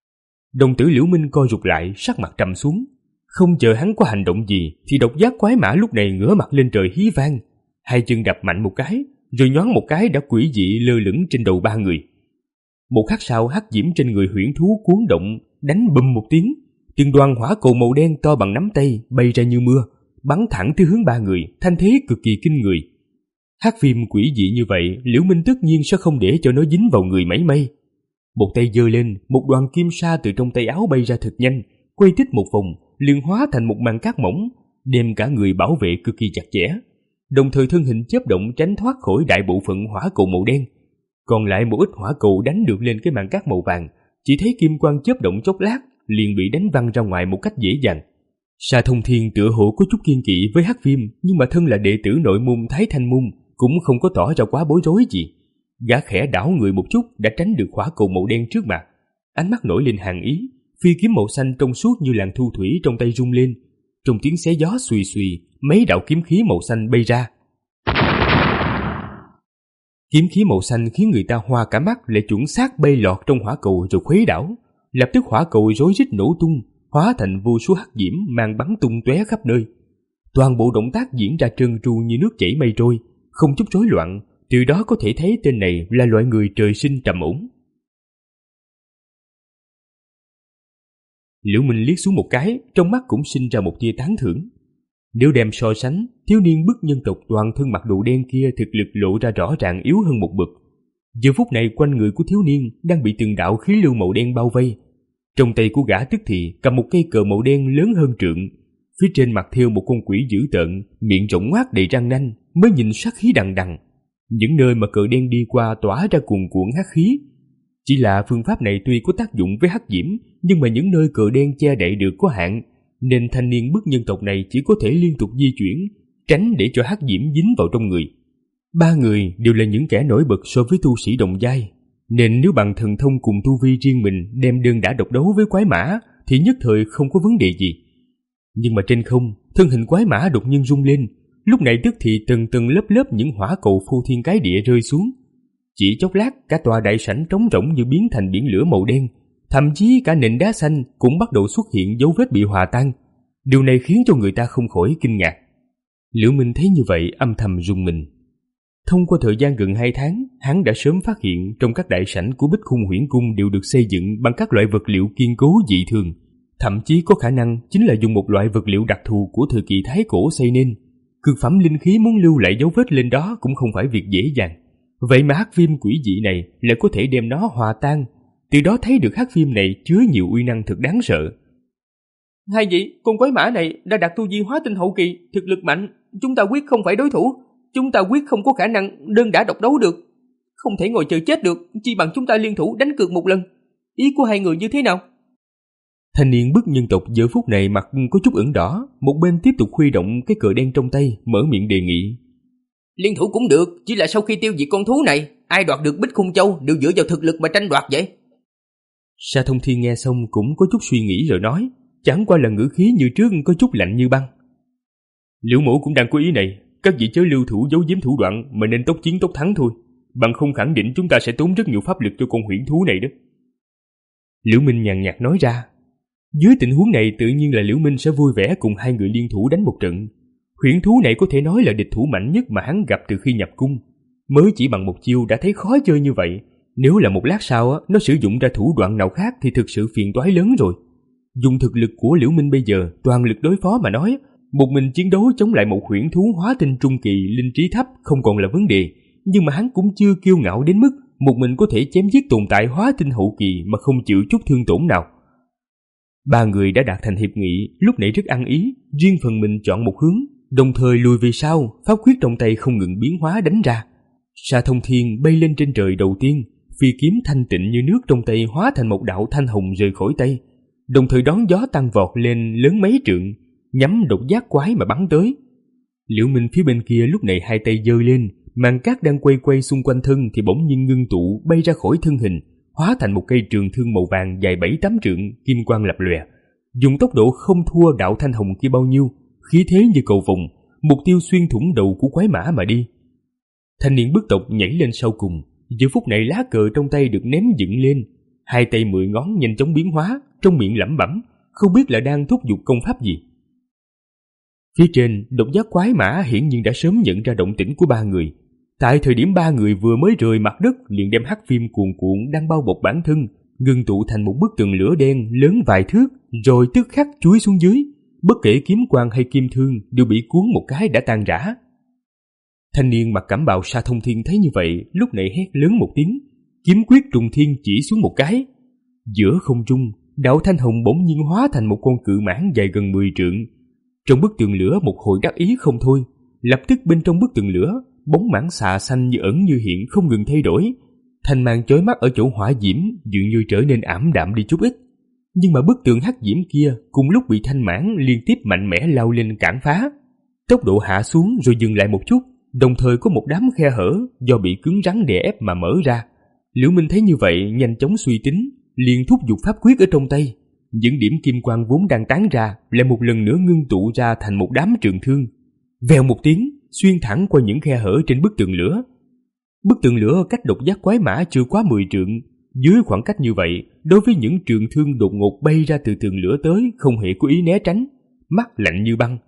Đồng tử Liễu Minh co rụt lại, sắc mặt trầm xuống. Không chờ hắn có hành động gì thì độc giác quái mã lúc này ngửa mặt lên trời hí vang, hai chân đập mạnh một cái, rồi nhoáng một cái đã quỷ dị lơ lửng trên đầu ba người. Một khắc sau, hắc diễm trên người huyễn thú cuốn động, đánh bùm một tiếng, từng đoàn hỏa cầu màu đen to bằng nắm tay bay ra như mưa, bắn thẳng tới hướng ba người, thanh thế cực kỳ kinh người. Hắc viêm quỷ dị như vậy, Liễu Minh tất nhiên sẽ không để cho nó dính vào người mảy may. Một tay giơ lên, một đoàn kim sa từ trong tay áo bay ra thật nhanh, quay tích một vòng, liền hóa thành một màn cát mỏng, đem cả người bảo vệ cực kỳ chặt chẽ. Đồng thời thân hình chớp động tránh thoát khỏi đại bộ phận hỏa cầu màu đen. Còn lại một ít hỏa cầu đánh được lên cái màn cát màu vàng, chỉ thấy kim quang chớp động chốc lát, liền bị đánh văng ra ngoài một cách dễ dàng. Sa Thông Thiên tựa hồ có chút kiên kỵ với hắc viêm, nhưng mà thân là đệ tử nội môn Thái Thanh môn, cũng không có tỏ ra quá bối rối gì. Gã khẽ đảo người một chút đã tránh được hỏa cầu màu đen trước mặt, ánh mắt nổi lên hàn ý, phi kiếm màu xanh trong suốt như làn thu thủy trong tay rung lên, trong tiếng xé gió xùy xùy, mấy đạo kiếm khí màu xanh bay ra. Kiếm khí màu xanh khiến người ta hoa cả mắt, lại chuẩn xác bay lọt trong hỏa cầu rồi khuấy đảo. Lập tức hỏa cầu rối rít nổ tung, hóa thành vô số hắc diễm mang bắn tung tóe khắp nơi. Toàn bộ động tác diễn ra trơn tru như nước chảy mây trôi, không chút rối loạn, từ đó có thể thấy tên này là loại người trời sinh trầm ổn. Liễu Minh liếc xuống một cái, trong mắt cũng sinh ra một tia tán thưởng. Nếu đem so sánh, thiếu niên bức nhân tộc toàn thân mặc đồ đen kia thực lực lộ ra rõ ràng yếu hơn một bậc. Giờ phút này quanh người của thiếu niên đang bị từng đạo khí lưu màu đen bao vây. Trong tay của gã tức thì cầm một cây cờ màu đen lớn hơn trượng, phía trên mặt thêu một con quỷ dữ tợn, miệng rộng ngoác đầy răng nanh, mới nhìn sát khí đằng đằng. Những nơi mà cờ đen đi qua tỏa ra cuồn cuộn hắc khí. Chỉ là phương pháp này tuy có tác dụng với hắc diễm, nhưng mà những nơi cờ đen che đậy được có hạn, nên thanh niên bức nhân tộc này chỉ có thể liên tục di chuyển, tránh để cho hắc diễm dính vào trong người. Ba người đều là những kẻ nổi bật so với tu sĩ đồng giai, nên nếu bằng thần thông cùng tu vi riêng mình đem đơn đả độc đấu với quái mã thì nhất thời không có vấn đề gì. Nhưng mà trên không, thân hình quái mã đột nhiên rung lên, lúc này tức thì tầng tầng lớp lớp những hỏa cầu phô thiên cái địa rơi xuống. Chỉ chốc lát, cả tòa đại sảnh trống rỗng như biến thành biển lửa màu đen, thậm chí cả nền đá xanh cũng bắt đầu xuất hiện dấu vết bị hòa tan. Điều này khiến cho người ta không khỏi kinh ngạc. Liễu Minh thấy như vậy âm thầm rùng mình. Thông qua thời gian gần hai tháng, hắn đã sớm phát hiện trong các đại sảnh của Bích Khung Huyễn Cung đều được xây dựng bằng các loại vật liệu kiên cố dị thường, thậm chí có khả năng chính là dùng một loại vật liệu đặc thù của thời kỳ Thái Cổ xây nên. Cực phẩm linh khí muốn lưu lại dấu vết lên đó cũng không phải việc dễ dàng. Vậy mà hắc viêm quỷ dị này lại có thể đem nó hòa tan, từ đó thấy được hắc viêm này chứa nhiều uy năng thật đáng sợ. Hai vị, con quái mã này đã đạt tu vi hóa tinh hậu kỳ, thực lực mạnh, chúng ta quyết không phải đối thủ, chúng ta quyết không có khả năng đơn đả độc đấu được, không thể ngồi chờ chết được, chi bằng chúng ta liên thủ đánh cược một lần. Ý của hai người như thế nào? Thanh niên bức nhân tộc giờ phút này mặt có chút ửng đỏ, một bên tiếp tục huy động cái cờ đen trong tay, mở miệng đề nghị. Liên thủ cũng được, chỉ là sau khi tiêu diệt con thú này, ai đoạt được Bích Khung Châu đều dựa vào thực lực mà tranh đoạt vậy. Sa Thông Thiên nghe xong cũng có chút suy nghĩ rồi nói, chẳng qua là ngữ khí như trước có chút lạnh như băng. Liễu Mỗ cũng đang có ý này, các vị chớ lưu thủ giấu giếm thủ đoạn mà nên tốc chiến tốc thắng thôi, bằng không khẳng định chúng ta sẽ tốn rất nhiều pháp lực cho con huyễn thú này đó. Liễu Minh nhàn nhạt nói ra. Dưới tình huống này tự nhiên là Liễu Minh sẽ vui vẻ cùng hai người liên thủ đánh một trận. Huyễn thú này có thể nói là địch thủ mạnh nhất mà hắn gặp từ khi nhập cung. Mới chỉ bằng một chiêu đã thấy khó chơi như vậy, nếu là một lát sau á, nó sử dụng ra thủ đoạn nào khác thì thực sự phiền toái lớn rồi. Dùng thực lực của Liễu Minh bây giờ, toàn lực đối phó mà nói, một mình chiến đấu chống lại một huyễn thú hóa tinh trung kỳ linh trí thấp không còn là vấn đề, nhưng mà hắn cũng chưa kiêu ngạo đến mức một mình có thể chém giết tồn tại hóa tinh hậu kỳ mà không chịu chút thương tổn nào. Ba người đã đạt thành hiệp nghị, lúc nãy rất ăn ý, riêng phần mình chọn một hướng, đồng thời lùi về sau, pháp quyết trong tay không ngừng biến hóa đánh ra. Sa Thông Thiên bay lên trên trời đầu tiên, phi kiếm thanh tịnh như nước trong tay hóa thành một đạo thanh hồng rời khỏi tay, đồng thời đón gió tăng vọt lên lớn mấy trượng, nhắm độc giác quái mà bắn tới. Liễu Minh phía bên kia lúc này hai tay giơ lên, màn cát đang quay quay xung quanh thân thì bỗng nhiên ngưng tụ bay ra khỏi thân hình, hóa thành một cây trường thương màu vàng dài bảy tám trượng, kim quang lập lòe, dùng tốc độ không thua đạo thanh hồng kia bao nhiêu, khí thế như cầu vồng, mục tiêu xuyên thủng đầu của quái mã mà đi. Thanh niên bức tộc nhảy lên sau cùng, giờ phút này lá cờ trong tay được ném dựng lên, hai tay mười ngón nhanh chóng biến hóa, trong miệng lẩm bẩm, không biết là đang thúc giục công pháp gì. Phía trên, độc giác quái mã hiển nhiên đã sớm nhận ra động tĩnh của ba người. Tại thời điểm ba người vừa mới rời mặt đất liền đem hắc viêm cuồn cuộn đang bao bọc bản thân ngưng tụ thành một bức tường lửa đen lớn vài thước, rồi tức khắc chuối xuống dưới. Bất kể kiếm quang hay kim thương đều bị cuốn một cái đã tan rã. Thanh niên mặc cẩm bào Sa Thông Thiên thấy như vậy, lúc này hét lớn một tiếng, kiếm quyết trùng thiên chỉ xuống một cái. Giữa không trung, đạo thanh hồng bỗng nhiên hóa thành một con cự mãng dài gần mười trượng. Trong bức tường lửa một hồi đắc ý không thôi, lập tức bên trong bức tường lửa, bóng mãng xà xanh như ẩn như hiện không ngừng thay đổi. Thanh mang chói mắt ở chỗ hỏa diễm dường như trở nên ảm đạm đi chút ít. Nhưng mà bức tường hắc diễm kia cùng lúc bị thanh mãng liên tiếp mạnh mẽ lao lên cản phá. Tốc độ hạ xuống rồi dừng lại một chút, đồng thời có một đám khe hở do bị cứng rắn đè ép mà mở ra. Liễu Minh thấy như vậy nhanh chóng suy tính, liền thúc giục pháp quyết ở trong tay. Những điểm kim quang vốn đang tán ra lại một lần nữa ngưng tụ ra thành một đám trường thương. Vèo một tiếng, xuyên thẳng qua những khe hở trên bức tường lửa. Bức tường lửa cách độc giác quái mã chưa quá mười trượng. Dưới khoảng cách như vậy, đối với những trường thương đột ngột bay ra từ tường lửa tới không hề có ý né tránh, mắt lạnh như băng.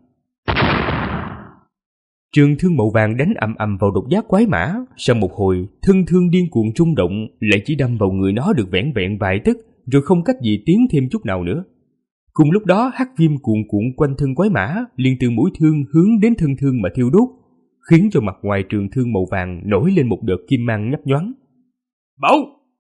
Trường thương màu vàng đánh ầm ầm vào độc giác quái mã, sau một hồi, thân thương điên cuồng rung động, lại chỉ đâm vào người nó được vẻn vẹn vài tấc, rồi không cách gì tiến thêm chút nào nữa. Cùng lúc đó, hắc viêm cuồn cuộn quanh thân quái mã, liền từ mũi thương hướng đến thân thương mà thiêu đốt, khiến cho mặt ngoài trường thương màu vàng nổi lên một đợt kim mang nhấp nhoáng. Bảo!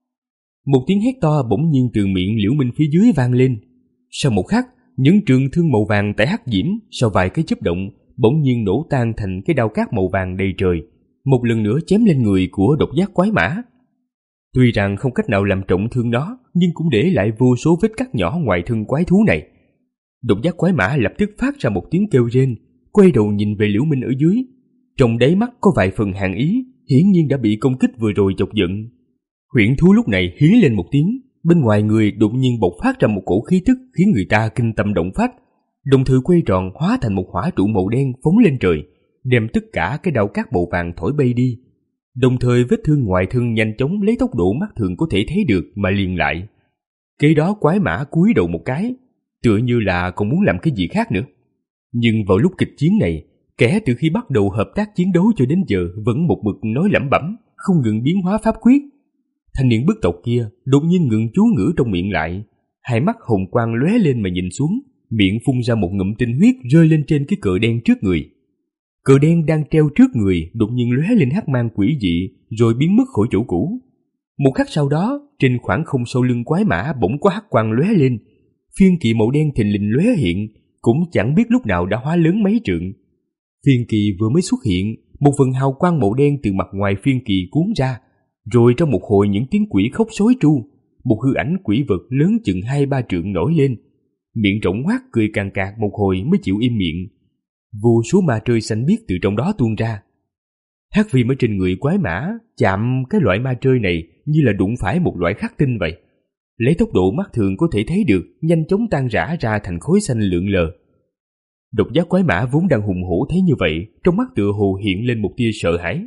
Một tiếng hét to bỗng nhiên từ miệng Liễu Minh phía dưới vang lên. Sau một khắc, những trường thương màu vàng tại hắc diễm sau vài cái chớp động bỗng nhiên nổ tan thành cái đao cát màu vàng đầy trời, một lần nữa chém lên người của độc giác quái mã. Tuy rằng không cách nào làm trọng thương nó, nhưng cũng để lại vô số vết cắt nhỏ ngoài thân quái thú này. Độc giác quái mã lập tức phát ra một tiếng kêu rên, quay đầu nhìn về Liễu Minh ở dưới. Trong đáy mắt có vài phần hàn ý, hiển nhiên đã bị công kích vừa rồi chọc giận. Huyễn thú lúc này hí lên một tiếng, bên ngoài người đột nhiên bộc phát ra một cổ khí tức khiến người ta kinh tâm động phách, đồng thời quay tròn hóa thành một hỏa trụ màu đen phóng lên trời, đem tất cả cái đao cát màu vàng thổi bay đi. Đồng thời vết thương ngoài thân nhanh chóng lấy tốc độ mắt thường có thể thấy được mà liền lại. Kế đó quái mã cúi đầu một cái, tựa như là còn muốn làm cái gì khác nữa. Nhưng vào lúc kịch chiến này, kẻ từ khi bắt đầu hợp tác chiến đấu cho đến giờ vẫn một mực nói lẩm bẩm, không ngừng biến hóa pháp quyết. Thanh niên bức tộc kia đột nhiên ngừng chú ngữ trong miệng lại, hai mắt hồng quang lóe lên mà nhìn xuống, miệng phun ra một ngụm tinh huyết rơi lên trên cái cờ đen trước người. Cờ đen đang treo trước người đột nhiên lóe lên hắc mang quỷ dị rồi biến mất khỏi chỗ cũ. Một khắc sau đó, trên khoảng không sau lưng quái mã bỗng có hắc quang lóe lên, phiên kỳ màu đen thình lình lóe hiện, cũng chẳng biết lúc nào đã hóa lớn mấy trượng. Phiên kỳ vừa mới xuất hiện, một vần hào quang màu đen từ mặt ngoài phiên kỳ cuốn ra, rồi trong một hồi những tiếng quỷ khóc xối tru, một hư ảnh quỷ vật lớn chừng hai ba trượng nổi lên, miệng rộng hoác cười càng cạc một hồi mới chịu im miệng. Vô số ma trơi xanh biếc từ trong đó tuôn ra. Hắc viêm ở trên người quái mã chạm cái loại ma trơi này như là đụng phải một loại khắc tinh vậy, lấy tốc độ mắt thường có thể thấy được nhanh chóng tan rã ra thành khối xanh lượn lờ. Độc giác quái mã vốn đang hùng hổ thấy như vậy, trong mắt tựa hồ hiện lên một tia sợ hãi.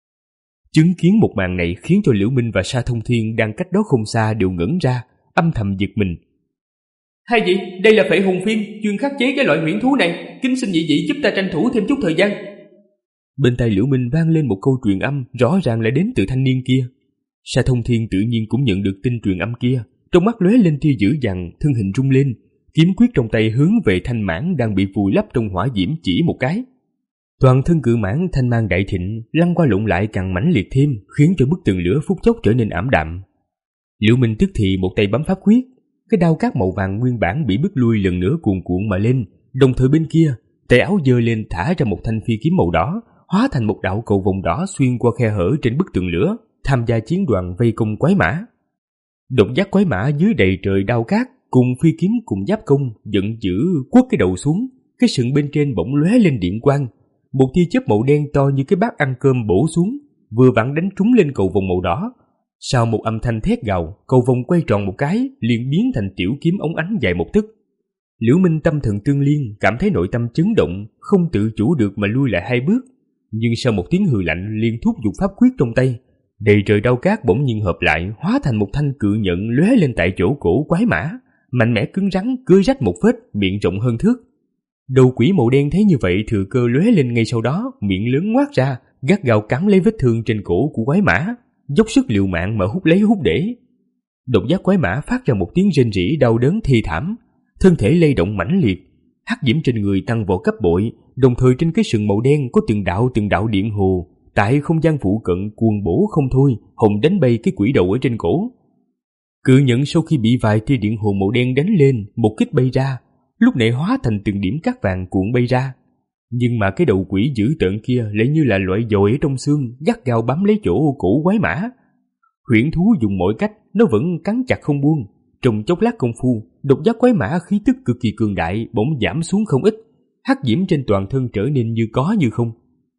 Chứng kiến một màn này khiến cho Liễu Minh và Sa Thông Thiên đang cách đó không xa đều ngẩn ra, âm thầm giật mình. Hay vậy, đây là phệ hồn phiên chuyên khắc chế cái loại huyễn thú này, kính xin nhị vị giúp ta tranh thủ thêm chút thời gian. Bên tai Liễu Minh vang lên một câu truyền âm rõ ràng lại đến từ thanh niên kia. Sa Thông Thiên tự nhiên cũng nhận được tin truyền âm kia, trong mắt lóe lên tia dữ dằn, thân hình rung lên, kiếm quyết trong tay hướng về thanh mãng đang bị vùi lấp trong hỏa diễm chỉ một cái. Toàn thân cự mãng thanh mang đại thịnh lăn qua lộn lại càng mãnh liệt thêm, khiến cho bức tường lửa phút chốc trở nên ảm đạm. Liễu Minh tức thì một tay bấm pháp quyết, cái đao cát màu vàng nguyên bản bị bức lui lần nữa cuồn cuộn mà lên, đồng thời bên kia tay áo giơ lên thả ra một thanh phi kiếm màu đỏ, hóa thành một đạo cầu vồng đỏ xuyên qua khe hở trên bức tường lửa, tham gia chiến đoàn vây công quái mã. Độc giác quái mã dưới đầy trời đao cát cùng phi kiếm cùng giáp công giận dữ quất cái đầu xuống, cái sừng bên trên bỗng lóe lên điện quang, một tia chớp màu đen to như cái bát ăn cơm bổ xuống, vừa vặn đánh trúng lên cầu vồng màu đỏ. Sau một âm thanh thét gào, cầu vồng quay tròn một cái, liền biến thành tiểu kiếm ống ánh dài một tấc. Liễu Minh tâm thần tương liên, cảm thấy nội tâm chấn động, không tự chủ được mà lui lại hai bước. Nhưng sau một tiếng hừ lạnh, liền thúc giục pháp quyết trong tay, đầy trời đao cát bỗng nhiên hợp lại, hóa thành một thanh cự nhận lóe lên tại chỗ cổ quái mã, mạnh mẽ cứng rắn, cưa rách một vết, miệng rộng hơn thước. Đầu quỷ màu đen thấy như vậy thừa cơ lóe lên ngay sau đó, miệng lớn ngoác ra, gắt gao cắn lấy vết thương trên cổ của quái mã, dốc sức liều mạng mà hút lấy hút để. Độc giác quái mã phát ra một tiếng rên rỉ đau đớn thê thảm, thân thể lay động mãnh liệt, hắc diễm trên người tăng vọt gấp bội, đồng thời trên cái sừng màu đen có từng đạo từng đạo điện hồ tại không gian phụ cận cuồng bổ không thôi, hồng đánh bay cái quỷ đầu ở trên cổ. Cự nhận sau khi bị vài tia điện hồ màu đen đánh lên, một kích bay ra, lúc này hóa thành từng điểm cát vàng cuộn bay ra. Nhưng mà cái đầu quỷ dữ tợn kia lại như là loại dồi ở trong xương, gắt gao bám lấy chỗ cổ quái mã. Huyễn thú dùng mọi cách, nó vẫn cắn chặt không buông. Trong chốc lát công phu, độc giác quái mã khí tức cực kỳ cường đại bỗng giảm xuống không ít, hắc diễm trên toàn thân trở nên như có như không.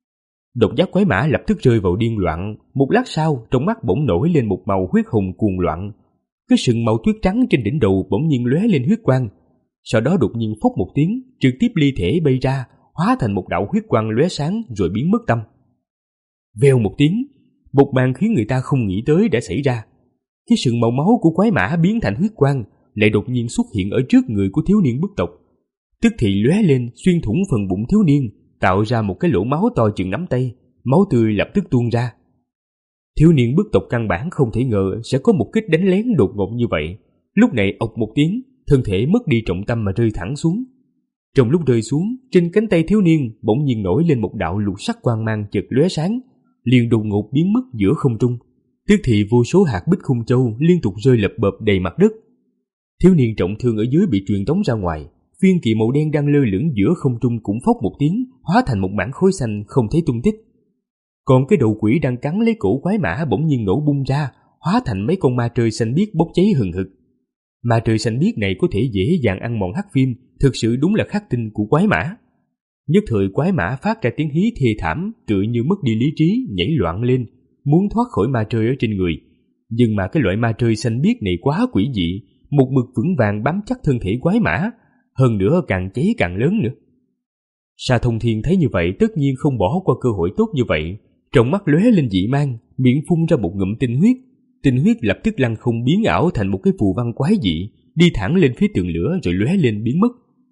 Độc giác quái mã lập tức rơi vào điên loạn, một lát sau trong mắt bỗng nổi lên một màu huyết hồng cuồng loạn. Cái sừng màu tuyết trắng trên đỉnh đầu bỗng nhiên lóe lên huyết quang, sau đó đột nhiên phốc một tiếng, trực tiếp ly thể bay ra, hóa thành một đạo huyết quang lóe sáng rồi biến mất tâm. Vèo một tiếng, Một màn khiến người ta không nghĩ tới đã xảy ra. Cái sừng màu máu của quái mã biến thành huyết quang lại đột nhiên xuất hiện ở trước người của thiếu niên bức tộc, tức thì lóe lên xuyên thủng phần bụng thiếu niên, tạo ra một cái lỗ máu to chừng nắm tay. Máu tươi lập tức tuôn ra. Thiếu niên bức tộc căn bản không thể ngờ sẽ có một kích đánh lén đột ngột như vậy. Lúc này ộc một tiếng, thân thể mất đi trọng tâm mà rơi thẳng xuống. Trong lúc rơi xuống, trên cánh tay thiếu niên bỗng nhiên nổi lên một đạo lục sắc quang mang chợt lóe sáng, liền đột ngột biến mất giữa không trung. Tức thì vô số hạt bích khung châu liên tục rơi lập bợp đầy mặt đất. Thiếu niên trọng thương ở dưới bị truyền tống ra ngoài, viên kỳ màu đen đang lơ lửng giữa không trung cũng phốc một tiếng, hóa thành một mảng khói xanh không thấy tung tích. Còn cái đầu quỷ đang cắn lấy cổ quái mã bỗng nhiên nổ bung ra, hóa thành mấy con ma trời xanh biếc bốc cháy hừng hực. Ma trời xanh biếc này có thể dễ dàng ăn mòn hắc viêm, thực sự đúng là khắc tinh của quái mã. Nhất thời quái mã phát ra tiếng hí thê thảm, tựa như mất đi lý trí, nhảy loạn lên, muốn thoát khỏi ma trời ở trên người. Nhưng mà cái loại ma trời xanh biếc này quá quỷ dị, một mực vững vàng bám chắc thân thể quái mã, hơn nữa càng cháy càng lớn nữa. Sa Thông Thiên thấy như vậy tất nhiên không bỏ qua cơ hội tốt như vậy, trong mắt lóe lên dị mang, miệng phun ra một ngụm tinh huyết. Tinh huyết lập tức lăn không biến ảo thành một cái phù văn quái dị, đi thẳng lên phía tường lửa rồi lóe lên biến mất.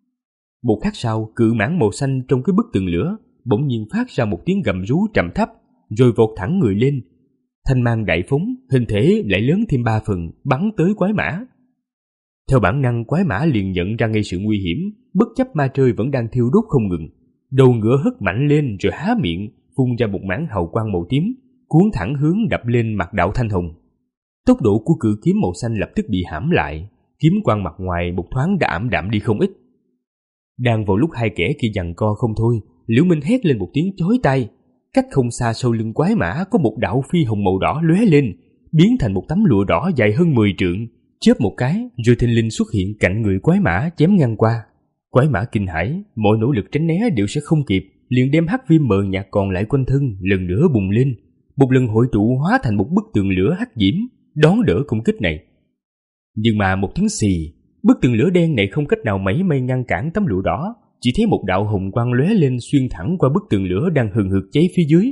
Một khắc sau, cự mãng màu xanh trong cái bức tường lửa bỗng nhiên phát ra một tiếng gầm rú trầm thấp, rồi vọt thẳng người lên. Thanh mang đại phóng, hình thể lại lớn thêm ba phần, bắn tới quái mã. Theo bản năng, quái mã liền nhận ra ngay sự nguy hiểm, bất chấp ma trời vẫn đang thiêu đốt không ngừng. Đầu ngựa hất mạnh lên rồi há miệng, phun ra một mảng hào quang màu tím, cuốn thẳng hướng đập lên mặt đạo Thanh Hồng. Tốc độ của cự kiếm màu xanh lập tức bị hãm lại, kiếm quang mặt ngoài một thoáng đã ảm đạm đi không ít. Đang vào lúc hai kẻ kia giằng co không thôi, Liễu Minh hét lên một tiếng chói tai. Cách không xa sau lưng quái mã có một đạo phi hồng màu đỏ lóe lên, biến thành một tấm lụa đỏ dài hơn mười trượng, chớp một cái rồi thình lình xuất hiện cạnh người quái mã chém ngang qua. Quái mã kinh hãi, mọi nỗ lực tránh né đều sẽ không kịp, liền đem hắc viêm mờ nhạt còn lại quanh thân lần nữa bùng lên, một lần hội tụ hóa thành một bức tường lửa hắc diễm, đón đỡ công kích này. Nhưng mà một tiếng xì, bức tường lửa đen này không cách nào mảy may ngăn cản tấm lụa đỏ, chỉ thấy một đạo hồng quang lóe lên xuyên thẳng qua bức tường lửa đang hừng hực cháy phía dưới.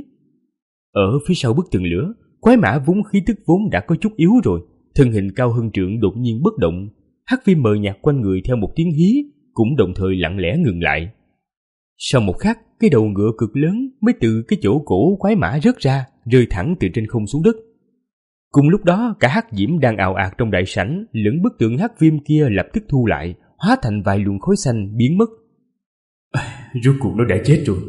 Ở phía sau bức tường lửa, quái mã vốn khí tức vốn đã có chút yếu rồi, thân hình cao hơn trượng đột nhiên bất động, hắc viêm mờ nhạt quanh người theo một tiếng hí cũng đồng thời lặng lẽ ngừng lại. Sau một khắc, cái đầu ngựa cực lớn mới từ cái chỗ cổ quái mã rớt ra, rơi thẳng từ trên không xuống đất. Cùng lúc đó, cả hắc diễm đang ào ạt trong đại sảnh lẫn bức tượng hắc viêm kia lập tức thu lại, hóa thành vài luồng khói xanh biến mất. À, rốt cuộc nó đã chết rồi.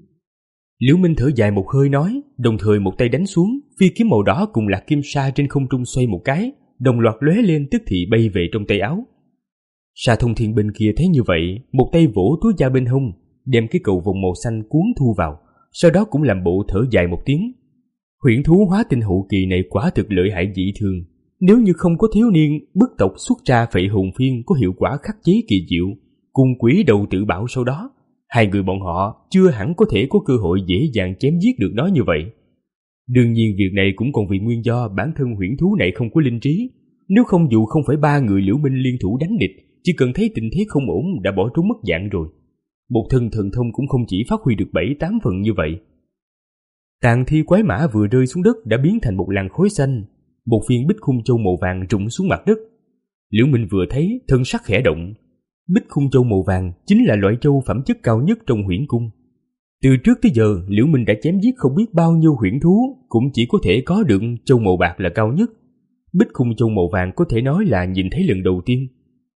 Liễu Minh thở dài một hơi nói, đồng thời một tay đánh xuống, phi kiếm màu đỏ cùng lạc kim sa trên không trung xoay một cái, đồng loạt lóe lên tức thì bay về trong tay áo. Sa Thông Thiên bên kia thấy như vậy, một tay vỗ túi da bên hông, đem cái cầu vòng màu xanh cuốn thu vào, sau đó cũng làm bộ thở dài một tiếng. Huyễn thú hóa tinh hậu kỳ này quả thực lợi hại dị thường, nếu như không có thiếu niên bức tộc xuất ra phệ hồn phiên có hiệu quả khắc chế kỳ diệu, cùng quỷ đầu tự bảo sau đó, hai người bọn họ chưa hẳn có thể có cơ hội dễ dàng chém giết được nó như vậy. Đương nhiên việc này cũng còn vì nguyên do bản thân huyễn thú này không có linh trí, nếu không dù không phải ba người Liễu Minh liên thủ đánh địch, chỉ cần thấy tình thế không ổn đã bỏ trốn mất dạng rồi. Một thân thần thông cũng không chỉ phát huy được bảy tám phần như vậy. Tàn thi quái mã vừa rơi xuống đất đã biến thành một làn khói xanh, một viên bích khung châu màu vàng rụng xuống mặt đất. Liễu Minh vừa thấy, thân sắc khẽ động. Bích khung châu màu vàng chính là loại châu phẩm chất cao nhất trong huyễn cung. Từ trước tới giờ, Liễu Minh đã chém giết không biết bao nhiêu huyễn thú, cũng chỉ có thể có được châu màu bạc là cao nhất. Bích khung châu màu vàng có thể nói là nhìn thấy lần đầu tiên.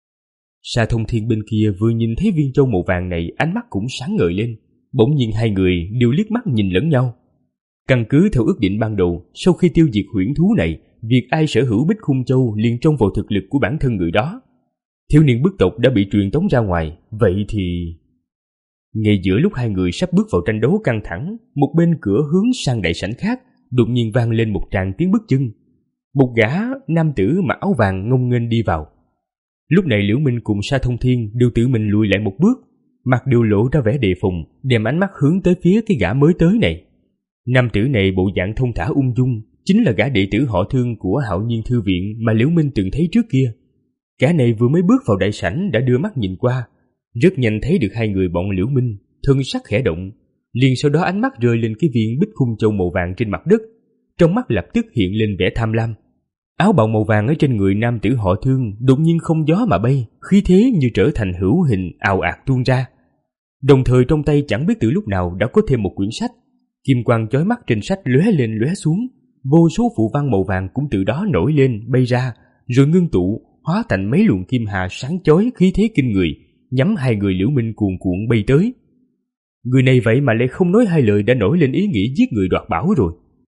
Sa Thông Thiên bên kia vừa nhìn thấy viên châu màu vàng này, ánh mắt cũng sáng ngời lên. Bỗng nhiên hai người đều liếc mắt nhìn lẫn nhau. Căn cứ theo ước định ban đầu, sau khi tiêu diệt huyễn thú này, việc ai sở hữu bích khung châu liền trông vào thực lực của bản thân người đó. Thiếu niên bức tộc đã bị truyền tống ra ngoài, vậy thì... Ngay giữa lúc hai người sắp bước vào tranh đấu căng thẳng, một bên cửa hướng sang đại sảnh khác, đột nhiên vang lên một tràng tiếng bước chân. Một gã nam tử mặc áo vàng ngông nghênh đi vào. Lúc này Liễu Minh cùng Sa Thông Thiên đều tự mình lùi lại một bước, mặt đều lộ ra vẻ đề phòng, đem ánh mắt hướng tới phía cái gã mới tới này. Nam tử này bộ dạng thông thả ung dung, chính là gã đệ tử họ Thương của Hạo Nhiên Thư Viện mà Liễu Minh từng thấy trước kia. Gã này vừa mới bước vào đại sảnh đã đưa mắt nhìn qua, rất nhanh thấy được hai người bọn Liễu Minh, thân sắc khẽ động, liền sau đó ánh mắt rơi lên cái viên bích khung châu màu vàng trên mặt đất, trong mắt lập tức hiện lên vẻ tham lam. Áo bào màu vàng ở trên người nam tử họ Thương đột nhiên không gió mà bay, khí thế như trở thành hữu hình ào ạt tuôn ra. Đồng thời trong tay chẳng biết từ lúc nào đã có thêm một quyển sách. Kim quang chói mắt trên sách lóe lên lóe xuống, vô số phù văn màu vàng cũng từ đó nổi lên bay ra, rồi ngưng tụ hóa thành mấy luồng kim hà sáng chói khí thế kinh người, nhắm hai người Liễu Minh cuồn cuộn bay tới. Người này vậy mà lại không nói hai lời đã nổi lên ý nghĩ giết người đoạt bảo rồi.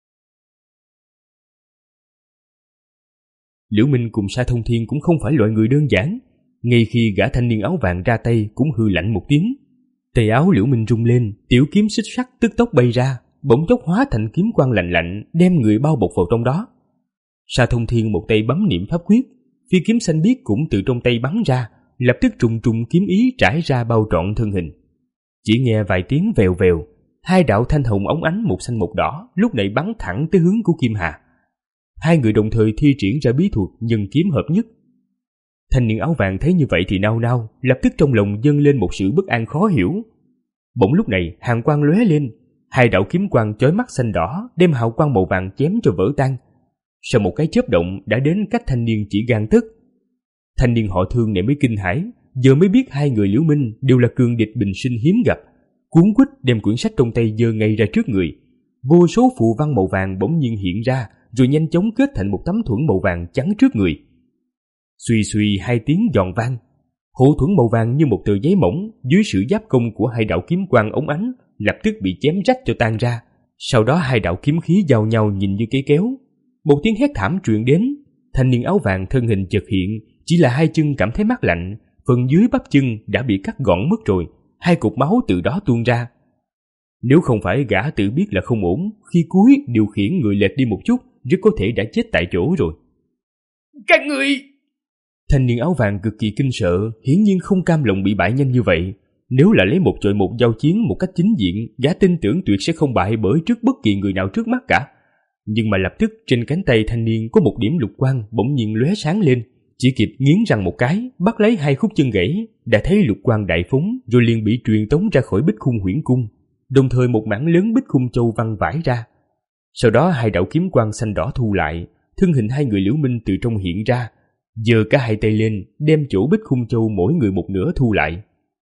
Liễu Minh cùng Sa Thông Thiên cũng không phải loại người đơn giản. Ngay khi gã thanh niên áo vàng ra tay cũng hư lạnh một tiếng. Tay áo Liễu Minh rung lên, tiểu kiếm xích sắt tức tốc bay ra, bỗng chốc hóa thành kiếm quang lạnh lạnh, đem người bao bọc vào trong đó. Sa Thông Thiên một tay bấm niệm pháp quyết, phi kiếm xanh biếc cũng từ trong tay bắn ra, lập tức trùng trùng kiếm ý trải ra bao trọn thân hình. Chỉ nghe vài tiếng vèo vèo, hai đạo thanh hồng óng ánh một xanh một đỏ lúc này bắn thẳng tới hướng của Kim Hà. Hai người đồng thời thi triển ra bí thuật nhân kiếm hợp nhất. Thanh niên áo vàng thấy như vậy thì nao nao, lập tức trong lòng dâng lên một sự bất an khó hiểu. Bỗng lúc này hàn quang lóe lên, hai đạo kiếm quang chói mắt xanh đỏ đem hào quang màu vàng chém cho vỡ tan. Sau một cái chớp động đã đến cách thanh niên chỉ gang tấc. Thanh niên họ Thương này mới kinh hãi, giờ mới biết hai người Liễu Minh đều là cường địch bình sinh hiếm gặp. Cuống quýt đem quyển sách trong tay giơ ngay ra trước người. Vô số phù văn màu vàng bỗng nhiên hiện ra, rồi nhanh chóng kết thành một tấm thuẫn màu vàng chắn trước người. Suy suy hai tiếng giòn vang, hộ thuẫn màu vàng như một tờ giấy mỏng dưới sự giáp công của hai đạo kiếm quang óng ánh lập tức bị chém rách cho tan ra. Sau đó hai đạo kiếm khí giao nhau nhìn như cây kéo. Một tiếng hét thảm truyền đến, thanh niên áo vàng thân hình chợt hiện, chỉ là hai chân cảm thấy mát lạnh, phần dưới bắp chân đã bị cắt gọn mất rồi, hai cục máu từ đó tuôn ra. Nếu không phải gã tự biết là không ổn, khi cuối điều khiển người lệch đi một chút, rất có thể đã chết tại chỗ rồi. Các người... Thanh niên áo vàng cực kỳ kinh sợ, hiển nhiên không cam lòng bị bại nhanh như vậy. Nếu là lấy một chọi một giao chiến một cách chính diện, gã tin tưởng tuyệt sẽ không bại bởi trước bất kỳ người nào trước mắt cả. Nhưng mà lập tức trên cánh tay thanh niên có một điểm lục quang bỗng nhiên lóe sáng lên, chỉ kịp nghiến răng một cái, bắt lấy hai khúc chân gãy, đã thấy lục quang đại phóng, rồi liền bị truyền tống ra khỏi bích khung huyễn cung, đồng thời một mảng lớn bích khung châu văng vãi ra. Sau đó hai đạo kiếm quang xanh đỏ thu lại, thân hình hai người Liễu Minh từ trong hiện ra, giơ cả hai tay lên, đem chỗ bích khung châu mỗi người một nửa thu lại.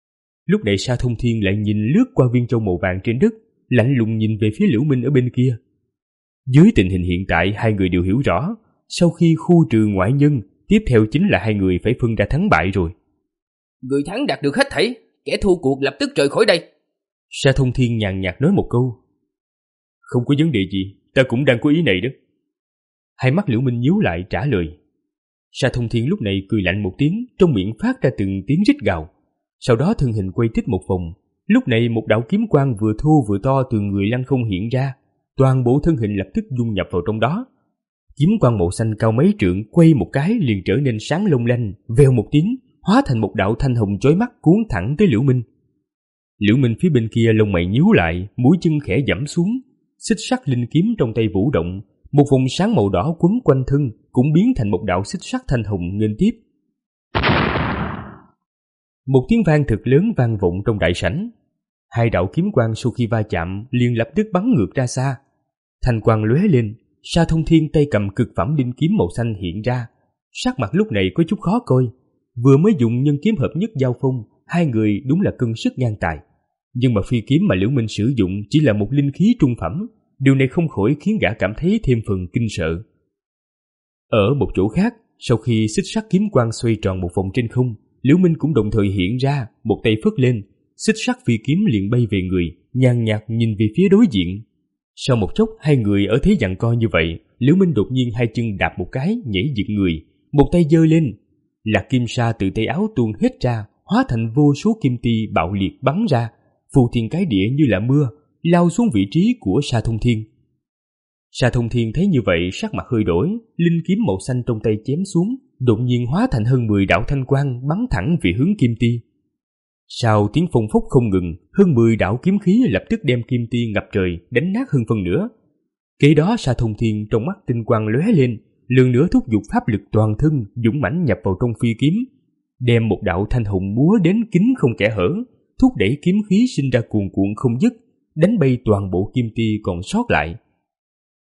Lúc này Sa Thông Thiên lại nhìn lướt qua viên châu màu vàng trên đất, lạnh lùng nhìn về phía Liễu Minh ở bên kia. Dưới tình hình hiện tại hai người đều hiểu rõ, sau khi khu trừ ngoại nhân, tiếp theo chính là hai người phải phân ra thắng bại rồi. Người thắng đạt được hết thảy, kẻ thua cuộc lập tức rời khỏi đây. Sa Thông Thiên nhàn nhạt nói một câu. Không có vấn đề gì, ta cũng đang có ý này đó. Hai mắt Liễu Minh nhíu lại trả lời. Sa Thông Thiên lúc này cười lạnh một tiếng, trong miệng phát ra từng tiếng rít gào. Sau đó thân hình quay tít một vòng, lúc này một đạo kiếm quang vừa thô vừa to từ người lăng không hiện ra, toàn bộ thân hình lập tức dung nhập vào trong đó. Kiếm quang màu xanh cao mấy trượng quay một cái liền trở nên sáng long lanh, vèo một tiếng, hóa thành một đạo thanh hồng chói mắt cuốn thẳng tới Liễu Minh. Liễu Minh phía bên kia lông mày nhíu lại, mũi chân khẽ giẫm xuống, xích sắt linh kiếm trong tay vũ động, một vùng sáng màu đỏ quấn quanh thân cũng biến thành một đạo xích sắt thanh hồng nghênh tiếp. Một tiếng vang thật lớn vang vọng trong đại sảnh. Hai đạo kiếm quang sau khi va chạm liền lập tức bắn ngược ra xa. Thanh quang lóe lên, Sa Thông Thiên tay cầm cực phẩm đinh kiếm màu xanh hiện ra. Sắc mặt lúc này có chút khó coi. Vừa mới dùng nhân kiếm hợp nhất giao phong, hai người đúng là cân sức ngang tài. Nhưng mà phi kiếm mà Liễu Minh sử dụng chỉ là một linh khí trung phẩm, điều này không khỏi khiến gã cảm thấy thêm phần kinh sợ. Ở một chỗ khác, sau khi xích sắt kiếm quang xoay tròn một vòng trên không, Liễu Minh cũng đồng thời hiện ra, một tay phất lên, xích sắt phi kiếm liền bay về người, nhàn nhạt nhìn về phía đối diện. Sau một chốc hai người ở thế giằng co như vậy, Liễu Minh đột nhiên hai chân đạp một cái nhảy giật người, một tay giơ lên, lạc kim sa từ tay áo tuôn hết ra, hóa thành vô số kim ti bạo liệt bắn ra, phù thiên cái địa như là mưa, lao xuống vị trí của Sa Thông Thiên. Sa Thông Thiên thấy như vậy sắc mặt hơi đổi, linh kiếm màu xanh trong tay chém xuống, đột nhiên hóa thành hơn mười đạo thanh quang bắn thẳng về hướng kim ti. Sau tiếng phong phốc không ngừng, hơn mười đạo kiếm khí lập tức đem kim ti ngập trời đánh nát hơn phân nửa. Kế đó Sa Thông Thiên trong mắt tinh quang lóe lên, lần nữa thúc giục pháp lực toàn thân dũng mãnh nhập vào trong phi kiếm, đem một đạo thanh hồng múa đến kín không kẽ hở, thúc đẩy kiếm khí sinh ra cuồn cuộn không dứt, đánh bay toàn bộ kim ti còn sót lại.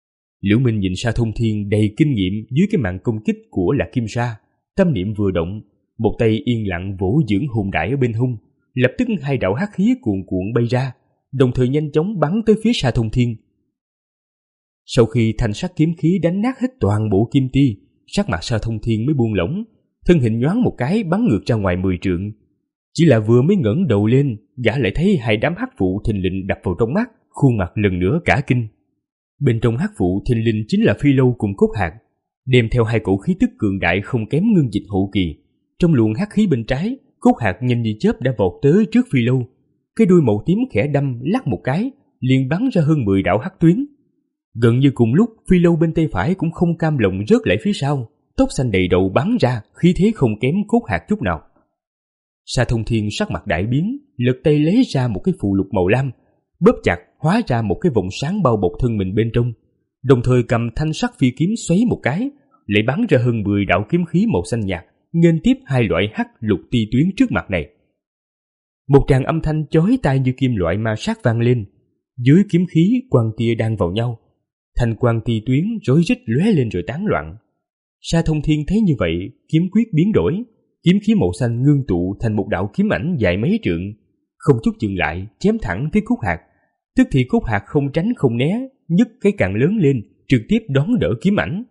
Liễu Minh nhìn Sa Thông Thiên đầy kinh nghiệm dưới cái màn công kích của Lạc Kim Sa, tâm niệm vừa động, một tay yên lặng vỗ dưỡng hồn đại ở bên hông, lập tức hai đạo hắc khí cuồn cuộn bay ra, đồng thời nhanh chóng bắn tới phía Sa Thông Thiên. Sau khi thanh sắc kiếm khí đánh nát hết toàn bộ kim ti, sắc mặt Sa Thông Thiên mới buông lỏng, thân hình nhoáng một cái bắn ngược ra ngoài mười trượng. Chỉ là vừa mới ngẩng đầu lên, gã lại thấy hai đám hắc vụ thình lình đập vào trong mắt, khuôn mặt lần nữa cả kinh. Bên trong hắc vụ thình lình chính là Phi Lâu cùng Cốt Hạc, đem theo hai cổ khí tức cường đại không kém Ngưng Dịch hậu kỳ. Trong luồng hắc khí bên trái, Cốt Hạc nhanh như chớp đã vọt tới trước Phi Lâu, cái đuôi màu tím khẽ đâm lắc một cái, liền bắn ra hơn mười đạo hắc tuyến. Gần như cùng lúc, Phi Lâu bên tay phải cũng không cam lòng rớt lại phía sau, tóc xanh đầy đầu bắn ra, khí thế không kém Cốt Hạc chút nào. Sa Thông Thiên sắc mặt đại biến, lật tay lấy ra một cái phù lục màu lam, bóp chặt hóa ra một cái vòng sáng bao bọc thân mình bên trong, đồng thời cầm thanh sắc phi kiếm xoáy một cái, lại bắn ra hơn mười đạo kiếm khí màu xanh nhạt, nghênh tiếp hai loại hắc lục ti tuyến trước mặt này. Một tràng âm thanh chói tai như kim loại ma sát vang lên, dưới kiếm khí quang tia đan vào nhau, thanh quang ti tuyến rối rít lóe lên rồi tán loạn. Sa Thông Thiên thấy như vậy, kiếm quyết biến đổi, kiếm khí màu xanh ngưng tụ thành một đạo kiếm ảnh dài mấy trượng, không chút dừng lại chém thẳng tới Cốt Hạc. Tức thì Cốt Hạc không tránh không né, nhấc cái càng lớn lên, trực tiếp đón đỡ kiếm ảnh.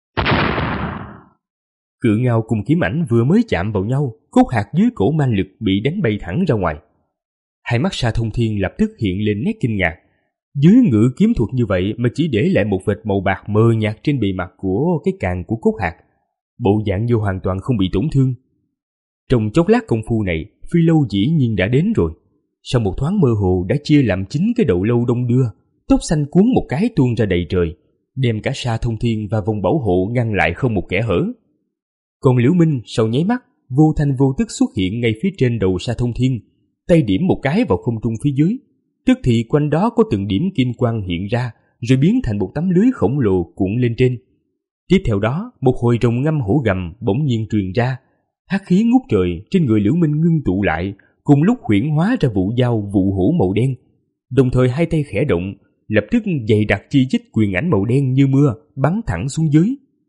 Cự ngao cùng kiếm ảnh vừa mới chạm vào nhau, Cốt Hạc dưới cổ man lực bị đánh bay thẳng ra ngoài. Hai mắt Sa Thông Thiên lập tức hiện lên nét kinh ngạc. Dưới ngự kiếm thuật như vậy mà chỉ để lại một vệt màu bạc mờ nhạt trên bề mặt của cái càng của Cốt Hạc, bộ dạng như hoàn toàn không bị tổn thương. Trong chốc lát công phu này, Phi Lâu dĩ nhiên đã đến rồi. Sau một thoáng mơ hồ đã chia làm chín cái đầu lâu đông đưa, tóc xanh cuốn một cái tuôn ra đầy trời, đem cả Sa Thông Thiên và vòng bảo hộ ngăn lại không một kẽ hở. Còn Liễu Minh sau nháy mắt, vô thanh vô tức xuất hiện ngay phía trên đầu Sa Thông Thiên, tay điểm một cái vào không trung phía dưới, tức thì quanh đó có từng điểm kim quang hiện ra, rồi biến thành một tấm lưới khổng lồ cuộn lên trên. Tiếp theo đó, một hồi rồng ngâm hổ gầm bỗng nhiên truyền ra, hắc khí ngút trời trên người Liễu Minh ngưng tụ lại, cùng lúc huyễn hóa ra vụ dao vụ hổ màu đen. Đồng thời hai tay khẽ động, lập tức dày đặc chi chít quyền ảnh màu đen như mưa bắn thẳng xuống dưới.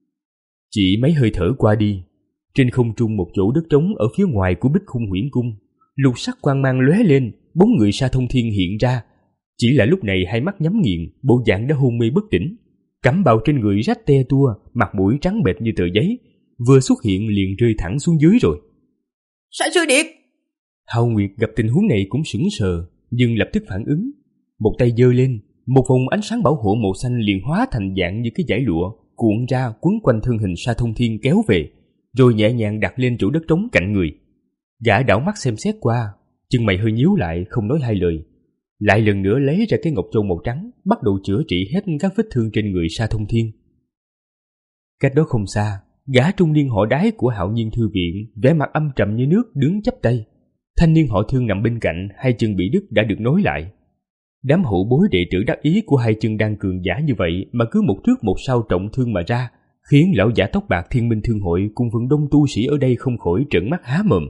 Chỉ mấy hơi thở qua đi, trên không trung một chỗ đất trống ở phía ngoài của Bích Khung Huyễn Cung, lục sắc quang mang lóe lên, bóng người Sa Thông Thiên hiện ra. Chỉ là lúc này hai mắt nhắm nghiền, bộ dạng đã hôn mê bất tỉnh, cẩm bào trên người rách te tua, mặt mũi trắng bệch như tờ giấy, vừa xuất hiện liền rơi thẳng xuống dưới rồi. Sa Sư Điệt! Hạo Nguyệt gặp tình huống này cũng sững sờ, nhưng lập tức phản ứng, một tay giơ lên, một vòng ánh sáng bảo hộ màu xanh liền hóa thành dạng như cái dải lụa, cuộn ra quấn quanh thân hình Sa Thông Thiên kéo về, rồi nhẹ nhàng đặt lên chỗ đất trống cạnh người. Gã đảo mắt xem xét qua, chân mày hơi nhíu lại không nói hai lời, lại lần nữa lấy ra cái ngọc châu màu trắng, bắt đầu chữa trị hết các vết thương trên người Sa Thông Thiên. Cách đó không xa, gã trung niên họ Đái của Hạo Nhiên Thư Viện, vẻ mặt âm trầm như nước đứng chắp tay. Thanh niên họ Thương nằm bên cạnh, hai chân bị đứt đã được nối lại. Đám hậu bối đệ tử đắc ý của hai chân đang cường giả như vậy mà cứ một trước một sau trọng thương mà ra, khiến lão giả tóc bạc Thiên Minh Thương Hội cùng phần đông tu sĩ ở đây không khỏi trợn mắt há mồm.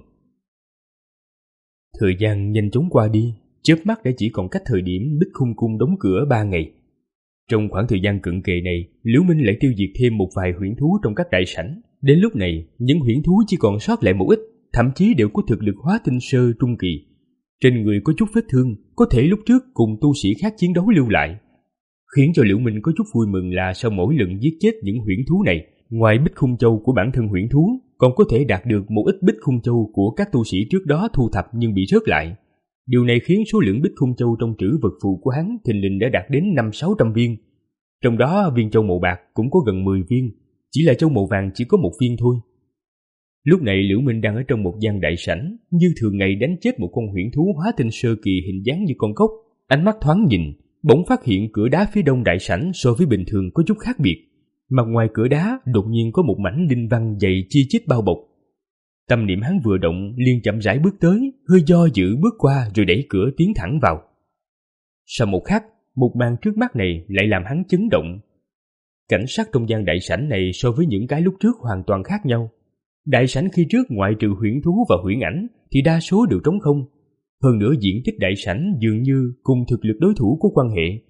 Thời gian nhanh chóng qua đi, chớp mắt đã chỉ còn cách thời điểm Bích Khung Cung đóng cửa ba ngày. Trong khoảng thời gian cận kề này, Liễu Minh lại tiêu diệt thêm một vài huyễn thú trong các đại sảnh. Đến lúc này, những huyễn thú chỉ còn sót lại một ít, thậm chí đều có thực lực hóa tinh sơ trung kỳ. Trên người có chút vết thương, có thể lúc trước cùng tu sĩ khác chiến đấu lưu lại. Khiến cho Liễu Minh có chút vui mừng là sau mỗi lần giết chết những huyễn thú này, ngoài Bích Khung Châu của bản thân huyễn thú, còn có thể đạt được một ít Bích Khung Châu của các tu sĩ trước đó thu thập nhưng bị rớt lại. Điều này khiến số lượng Bích Khung Châu trong trữ vật phù của hắn thình lình đã đạt đến năm sáu trăm viên. Trong đó viên châu màu bạc cũng có gần mười viên, chỉ là châu màu vàng chỉ có một viên thôi. Lúc này Liễu Minh đang ở trong một gian đại sảnh, như thường ngày đánh chết một con huyễn thú hóa tinh sơ kỳ hình dáng như con cốc. Ánh mắt thoáng nhìn, bỗng phát hiện cửa đá phía đông đại sảnh so với bình thường có chút khác biệt. Mặt ngoài cửa đá đột nhiên có một mảnh đinh văn dày chi chít bao bọc. Tâm niệm hắn vừa động liền chậm rãi bước tới, hơi do dự bước qua rồi đẩy cửa tiến thẳng vào. Sau một khắc, một màn trước mắt này lại làm hắn chấn động. Cảnh sắc trong gian đại sảnh này so với những cái lúc trước hoàn toàn khác nhau. Đại sảnh khi trước ngoại trừ huyễn thú và huyễn ảnh thì đa số đều trống không. Hơn nữa diện tích đại sảnh dường như cùng thực lực đối thủ có quan hệ.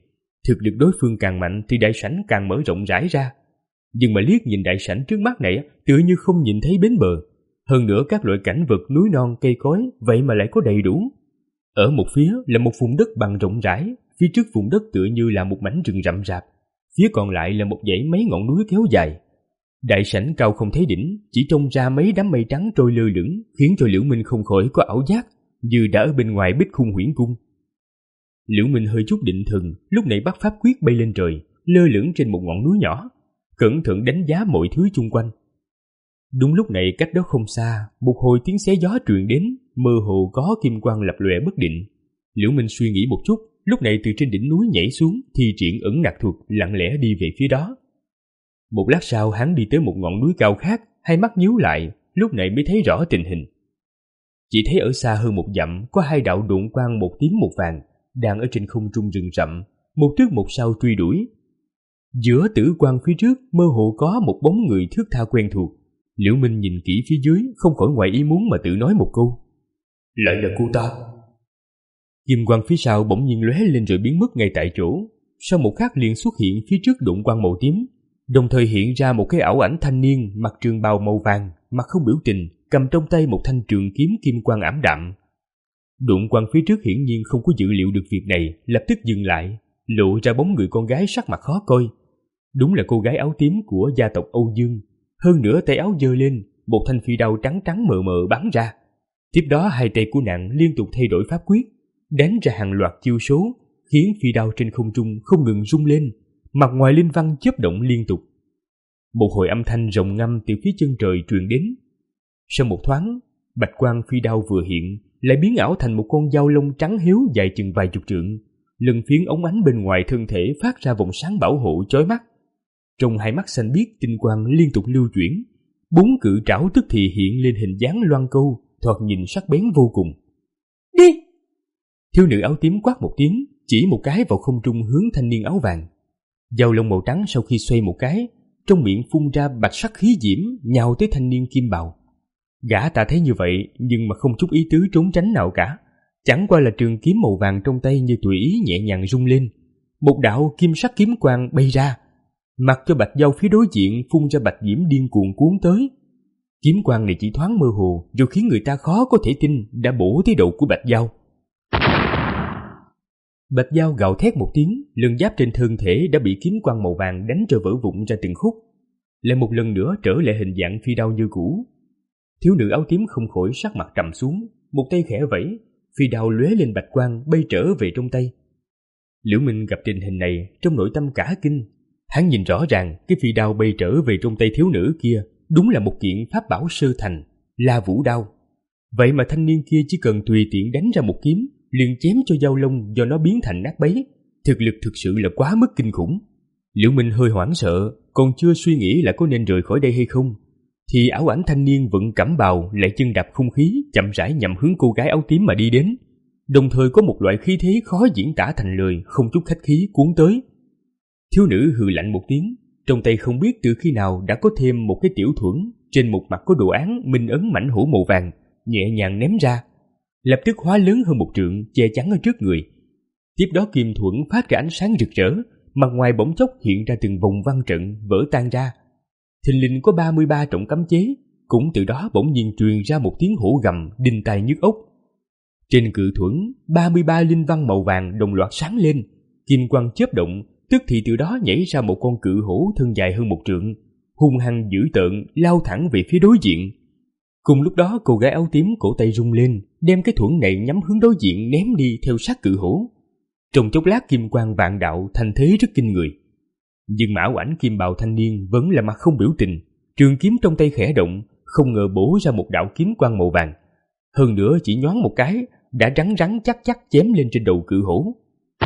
Thực lực đối phương càng mạnh thì đại sảnh càng mở rộng rãi ra. Nhưng mà liếc nhìn đại sảnh trước mắt này tựa như không nhìn thấy bến bờ. Hơn nữa các loại cảnh vật núi non cây cối vậy mà lại có đầy đủ. Ở một phía là một vùng đất bằng rộng rãi, phía trước vùng đất tựa như là một mảnh rừng rậm rạp, phía còn lại là một dãy mấy ngọn núi kéo dài. Đại sảnh cao không thấy đỉnh, chỉ trông ra mấy đám mây trắng trôi lơ lửng, khiến cho Liễu Minh không khỏi có ảo giác như đã ở bên ngoài Bích Khung Huyễn Cung. Liễu Minh hơi chút định thần, lúc này bắt pháp quyết bay lên trời, lơ lửng trên một ngọn núi nhỏ, cẩn thận đánh giá mọi thứ chung quanh. Đúng lúc này cách đó không xa, một hồi tiếng xé gió truyền đến, mơ hồ có kim quang lập lòe bất định. Liễu Minh suy nghĩ một chút, lúc này từ trên đỉnh núi nhảy xuống, thi triển ẩn nặc thuật, lặng lẽ đi về phía đó. Một lát sau hắn đi tới một ngọn núi cao khác, hai mắt nhíu lại, lúc này mới thấy rõ tình hình. Chỉ thấy ở xa hơn một dặm có hai đạo độn quang một tím một vàng đang ở trên không trung rừng rậm, một trước một sau truy đuổi. Giữa tử quang phía trước mơ hồ có một bóng người thước tha quen thuộc. Liễu Minh nhìn kỹ phía dưới, không khỏi ngoài ý muốn mà tự nói một câu: lại là cô ta. Kim quang phía sau bỗng nhiên lóe lên rồi biến mất ngay tại chỗ. Sau một khắc liền xuất hiện phía trước độn quang màu tím, đồng thời hiện ra một cái ảo ảnh thanh niên mặc trường bào màu vàng, mặt không biểu tình, cầm trong tay một thanh trường kiếm kim quang ảm đạm. Độn quang phía trước hiển nhiên không có dự liệu được việc này, lập tức dừng lại, lộ ra bóng người con gái sắc mặt khó coi. Đúng là cô gái áo tím của gia tộc Âu Dương. Hơn nữa tay áo giơ lên, một thanh phi đao trắng trắng mờ mờ bắn ra. Tiếp đó hai tay của nàng liên tục thay đổi pháp quyết, đánh ra hàng loạt chiêu số, khiến phi đao trên không trung không ngừng rung lên, mặt ngoài linh văn chớp động liên tục. Một hồi âm thanh rồng ngâm từ phía chân trời truyền đến. Sau một thoáng, bạch quang phi đao vừa hiện, lại biến ảo thành một con dao lông trắng hiếu dài chừng vài chục trượng, lân phiến ống ánh bên ngoài thân thể phát ra vòng sáng bảo hộ chói mắt. Trong hai mắt xanh biếc tinh quang liên tục lưu chuyển, bốn cự trảo tức thì hiện lên hình dáng loan câu, thoạt nhìn sắc bén vô cùng. Đi! Thiếu nữ áo tím quát một tiếng, chỉ một cái vào không trung hướng thanh niên áo vàng. Dao lông màu trắng sau khi xoay một cái, trong miệng phun ra bạch sắc khí diễm, nhào tới thanh niên kim bào. Gã ta thấy như vậy nhưng mà không chút ý tứ trốn tránh nào cả, chẳng qua là trường kiếm màu vàng trong tay như tùy ý nhẹ nhàng rung lên, một đạo kim sắc kiếm quang bay ra, mặc cho bạch dao phía đối diện phun ra bạch diễm điên cuồng cuốn tới. Kiếm quang này chỉ thoáng mơ hồ, rồi khiến người ta khó có thể tin đã bổ tới đầu của bạch dao. Bạch dao gào thét một tiếng, lân giáp trên thân thể đã bị kiếm quang màu vàng đánh cho vỡ vụn ra từng khúc, lại một lần nữa trở lại hình dạng phi đao như cũ. Thiếu nữ áo tím không khỏi sắc mặt trầm xuống, một tay khẽ vẫy, phi đao lóe lên bạch quang bay trở về trong tay. Liễu Minh gặp tình hình này trong nội tâm cả kinh. Hắn nhìn rõ ràng cái phi đao bay trở về trong tay thiếu nữ kia đúng là một kiện pháp bảo sơ thành, La Vũ đao. Vậy mà thanh niên kia chỉ cần tùy tiện đánh ra một kiếm, liền chém cho dao lông do nó biến thành nát bấy. Thực lực thực sự là quá mức kinh khủng. Liễu Minh hơi hoảng sợ, còn chưa suy nghĩ là có nên rời khỏi đây hay không, thì ảo ảnh thanh niên vận cẩm bào lại chân đạp không khí, chậm rãi nhằm hướng cô gái áo tím mà đi đến. Đồng thời có một loại khí thế khó diễn tả thành lời, không chút khách khí cuốn tới. Thiếu nữ hừ lạnh một tiếng, trong tay không biết từ khi nào đã có thêm một cái tiểu thuẫn, trên một mặt có đồ án minh ấn mảnh hổ màu vàng, nhẹ nhàng ném ra, lập tức hóa lớn hơn một trượng, che chắn ở trước người. Tiếp đó kim thuẫn phát ra ánh sáng rực rỡ, mặt ngoài bỗng chốc hiện ra từng vòng văn trận vỡ tan ra. Thình lình có ba mươi ba trọng cấm chế, cũng từ đó bỗng nhiên truyền ra một tiếng hổ gầm đinh tai nhức óc. Trên cự thuẫn, ba mươi ba linh văn màu vàng đồng loạt sáng lên, kim quang chớp động, tức thì từ đó nhảy ra một con cự hổ thân dài hơn một trượng, hung hăng dữ tợn lao thẳng về phía đối diện. Cùng lúc đó cô gái áo tím cổ tay rung lên, đem cái thuẫn này nhắm hướng đối diện ném đi theo sát cự hổ. Trong chốc lát kim quang vạn đạo, thành thế rất kinh người. Nhưng mà ảo ảnh kim bào thanh niên vẫn là mặt không biểu tình, trường kiếm trong tay khẽ động, không ngờ bổ ra một đạo kiếm quang màu vàng. Hơn nữa chỉ nhoáng một cái, đã rắn rắn chắc chắc chém lên trên đầu cự hổ.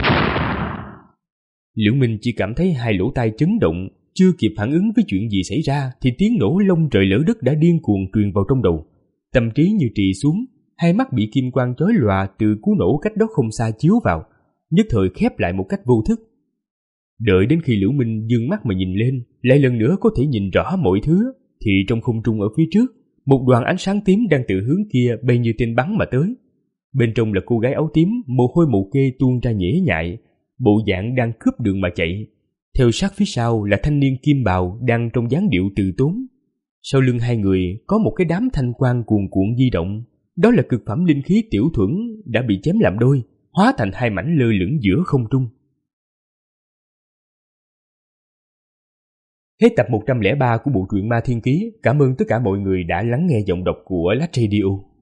Liễu Minh chỉ cảm thấy hai lỗ tai chấn động, chưa kịp phản ứng với chuyện gì xảy ra thì tiếng nổ lông trời lở đất đã điên cuồng truyền vào trong đầu. Tâm trí như trì xuống, hai mắt bị kim quang chói lòa từ cú nổ cách đó không xa chiếu vào, nhất thời khép lại một cách vô thức. Đợi đến khi Liễu Minh dương mắt mà nhìn lên, lại lần nữa có thể nhìn rõ mọi thứ, thì trong không trung ở phía trước, một đoàn ánh sáng tím đang từ hướng kia bay như tên bắn mà tới. Bên trong là cô gái áo tím, mồ hôi mồ kê tuôn ra nhễ nhại, bộ dạng đang cướp đường mà chạy. Theo sát phía sau là thanh niên kim bào đang trong dáng điệu từ tốn. Sau lưng hai người có một cái đám thanh quang cuồn cuộn di động. Đó là cực phẩm linh khí tiểu thuẫn đã bị chém làm đôi, hóa thành hai mảnh lơ lửng giữa không trung. Hết tập một trăm lẻ ba của bộ truyện Ma Thiên Ký. Cảm ơn tất cả mọi người đã lắng nghe giọng đọc của Lát Radio.